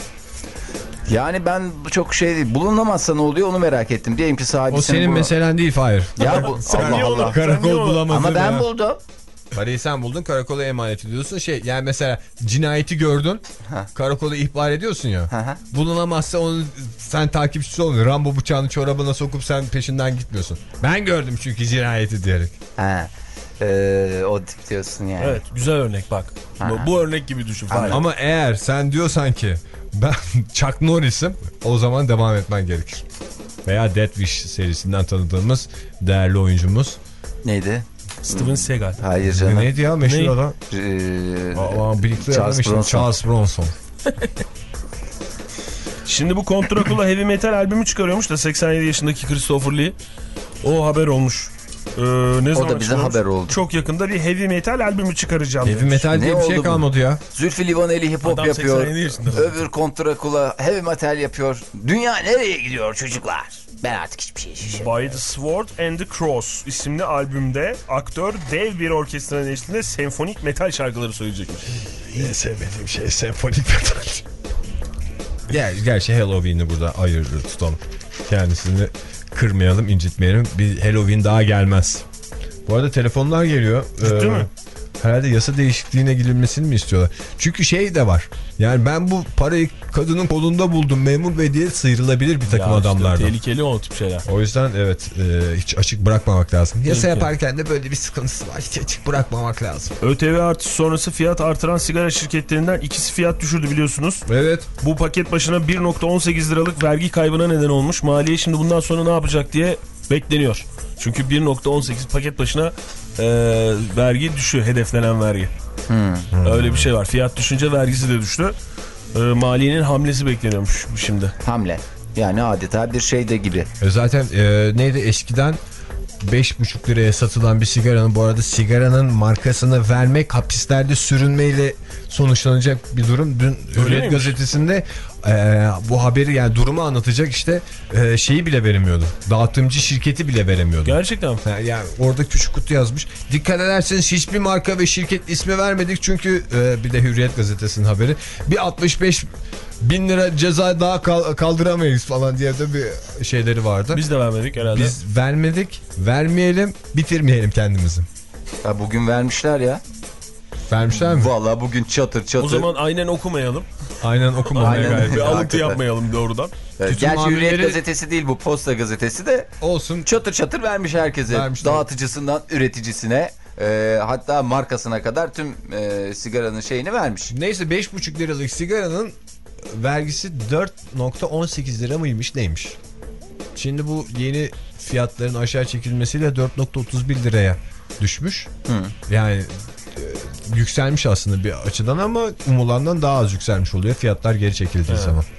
Yani ben çok şey değil. Bulunamazsa ne oluyor onu merak ettim. Diyelim ki sahibisinin... O senin bu- meselen değil Fahir. Ya bu... Sen niye Allah onu- Allah. Sen niye Karakol onu- bulamadın Ama ben ya. buldum. Parayı sen buldun, karakola emanet ediyorsun. Şey yani mesela cinayeti gördün, Heh. karakola ihbar ediyorsun ya. Hı hı. Bulunamazsa onu sen takipçisi olmuyor. Rambo bıçağını çorabına sokup sen peşinden gitmiyorsun. Ben gördüm çünkü cinayeti diyerek. Ha. Ee, o tip diyorsun yani. Evet, güzel örnek bak. Bu, bu örnek gibi düşün. Fahir. Ama eğer sen diyorsan ki ben Chuck Norris'im, o zaman devam etmen gerekir. Veya Death Wish serisinden tanıdığımız değerli oyuncumuz. Neydi? Steven Seagal. Hayır canım. Neydi ya meşhur Ne? adam? Ee, Aa, birlikte Charles adam işte, Bronson. Charles Bronson. Şimdi bu Contracula Heavy Metal albümü çıkarıyormuş da seksen yedi yaşındaki Christopher Lee. O haber olmuş. Ee, ne O da bize haber oldu. Çok yakında bir heavy metal albümü çıkaracağım. Heavy metal diye bir şey kalmadı ya. Zülfü Livaneli hip hop Adam yapıyor. yaşında. Öbür Contracula heavy metal yapıyor. Dünya nereye gidiyor çocuklar? Ben artık hiçbir şey şişirmiyorum. By the Sword and the Cross isimli albümde aktör dev bir orkestranın eşliğinde senfonik metal şarkıları söyleyecekmiş. En sevmediğim şey senfonik metal. Ger gerçi Halloween'i burada ayırır tutalım. Kendisini kırmayalım, incitmeyelim. Bir Halloween daha gelmez. Bu arada telefonlar geliyor. Ciddi ee, mi? Herhalde yasa değişikliğine gidilmesini mi istiyorlar? Çünkü şey de var. Yani ben bu parayı kadının kolunda buldum memur bey diye sıyrılabilir bir takım ya adamlardan. Işte, tehlikeli o tip şeyler. O yüzden evet e, hiç açık bırakmamak lazım. Yasa yaparken de böyle bir sıkıntısı var. Hiç açık bırakmamak lazım. ÖTV artışı sonrası fiyat artıran sigara şirketlerinden ikisi fiyat düşürdü biliyorsunuz. Evet. Bu paket başına bir virgül on sekiz liralık vergi kaybına neden olmuş. Maliye şimdi bundan sonra ne yapacak diye bekleniyor. Çünkü bir virgül on sekiz paket başına e, vergi düşüyor, hedeflenen vergi. Hmm. Öyle bir şey var. Fiyat düşünce vergisi de düştü. E, maliyenin hamlesi bekleniyormuş şimdi. Hamle. Yani adeta bir şey de gibi. E zaten e, neydi eskiden beş buçuk liraya satılan bir sigaranın, bu arada sigaranın markasını vermek hapislerde sürünmeyle sonuçlanacak bir durum. Dün Hürriyet gazetesinde e, bu haberi, yani durumu anlatacak işte e, şeyi bile veremiyordu. Dağıtımcı şirketi bile veremiyordu. Gerçekten. Yani, yani orada küçük kutu yazmış. Dikkat ederseniz hiçbir marka ve şirket ismi vermedik çünkü e, bir de Hürriyet gazetesinin haberi. Bir altmış beş bin lira ceza daha kaldıramayız falan diye de bir şeyleri vardı. Biz de vermedik herhalde. Biz vermedik, vermeyelim, bitirmeyelim kendimizi. Ya bugün vermişler ya. Vermişler mi? Vallahi bugün çatır çatır. O zaman aynen okumayalım. Aynen okumamaya gayret. Bir alıntı yapmayalım doğrudan. Evet, gerçi muamelleri... Hürriyet gazetesi değil bu, Posta gazetesi de olsun. Çatır çatır vermiş herkese. Vermişler. Dağıtıcısından üreticisine, e, hatta markasına kadar tüm e, sigaranın şeyini vermiş. Neyse beş buçuk liralık sigaranın vergisi dört virgül on sekiz lira mıymış neymiş? Şimdi bu yeni fiyatların aşağı çekilmesiyle dört virgül otuz bir liraya düşmüş. Hı. Yani e, yükselmiş aslında bir açıdan ama umulandan daha az yükselmiş oluyor fiyatlar geri çekildiği evet. zaman.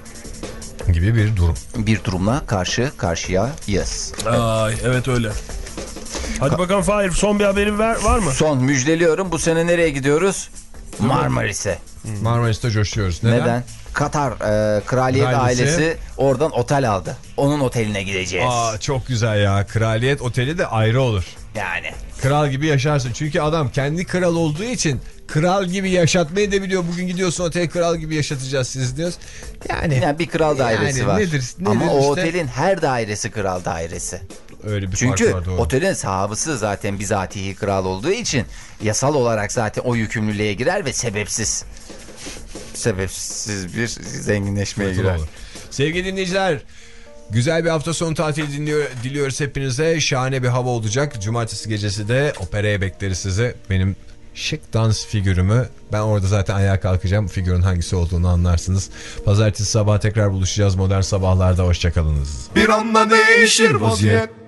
Gibi bir durum. Bir durumla karşı karşıyayız. Ay, evet öyle. Hadi Ka bakalım Fahir, son bir haberin var, var mı? Son, müjdeliyorum. Bu sene nereye gidiyoruz? Marmaris'e. Hmm. Marmaris'te coşuyoruz. Neden? Neden? Katar e, kraliyet ailesi. ailesi oradan otel aldı. Onun oteline gideceğiz. Aa, çok güzel ya. Kraliyet oteli de ayrı olur. Yani. Kral gibi yaşarsın. Çünkü adam kendi kral olduğu için kral gibi yaşatmayı da biliyor. Bugün gidiyorsun oteli, kral gibi yaşatacağız siz diyoruz. Yani, yani bir kral dairesi yani var. Nedir, nedir Ama işte? o otelin her dairesi kral dairesi. Öyle bir Çünkü fark var, doğru. otelin sahibi zaten bizatihi kral olduğu için yasal olarak zaten o yükümlülüğe girer ve sebepsiz sebepsiz bir zenginleşmeye evet, girer. Olur. Sevgili dinleyiciler, güzel bir hafta sonu tatili dinliyor, diliyoruz hepinize. Şahane bir hava olacak. Cumartesi gecesi de operaya bekleriz sizi. Benim şık dans figürümü, ben orada zaten ayağa kalkacağım. Figürün hangisi olduğunu anlarsınız. Pazartesi sabah tekrar buluşacağız Modern Sabahlar'da. Hoşçakalınız. Bir anda değişir vaziyet.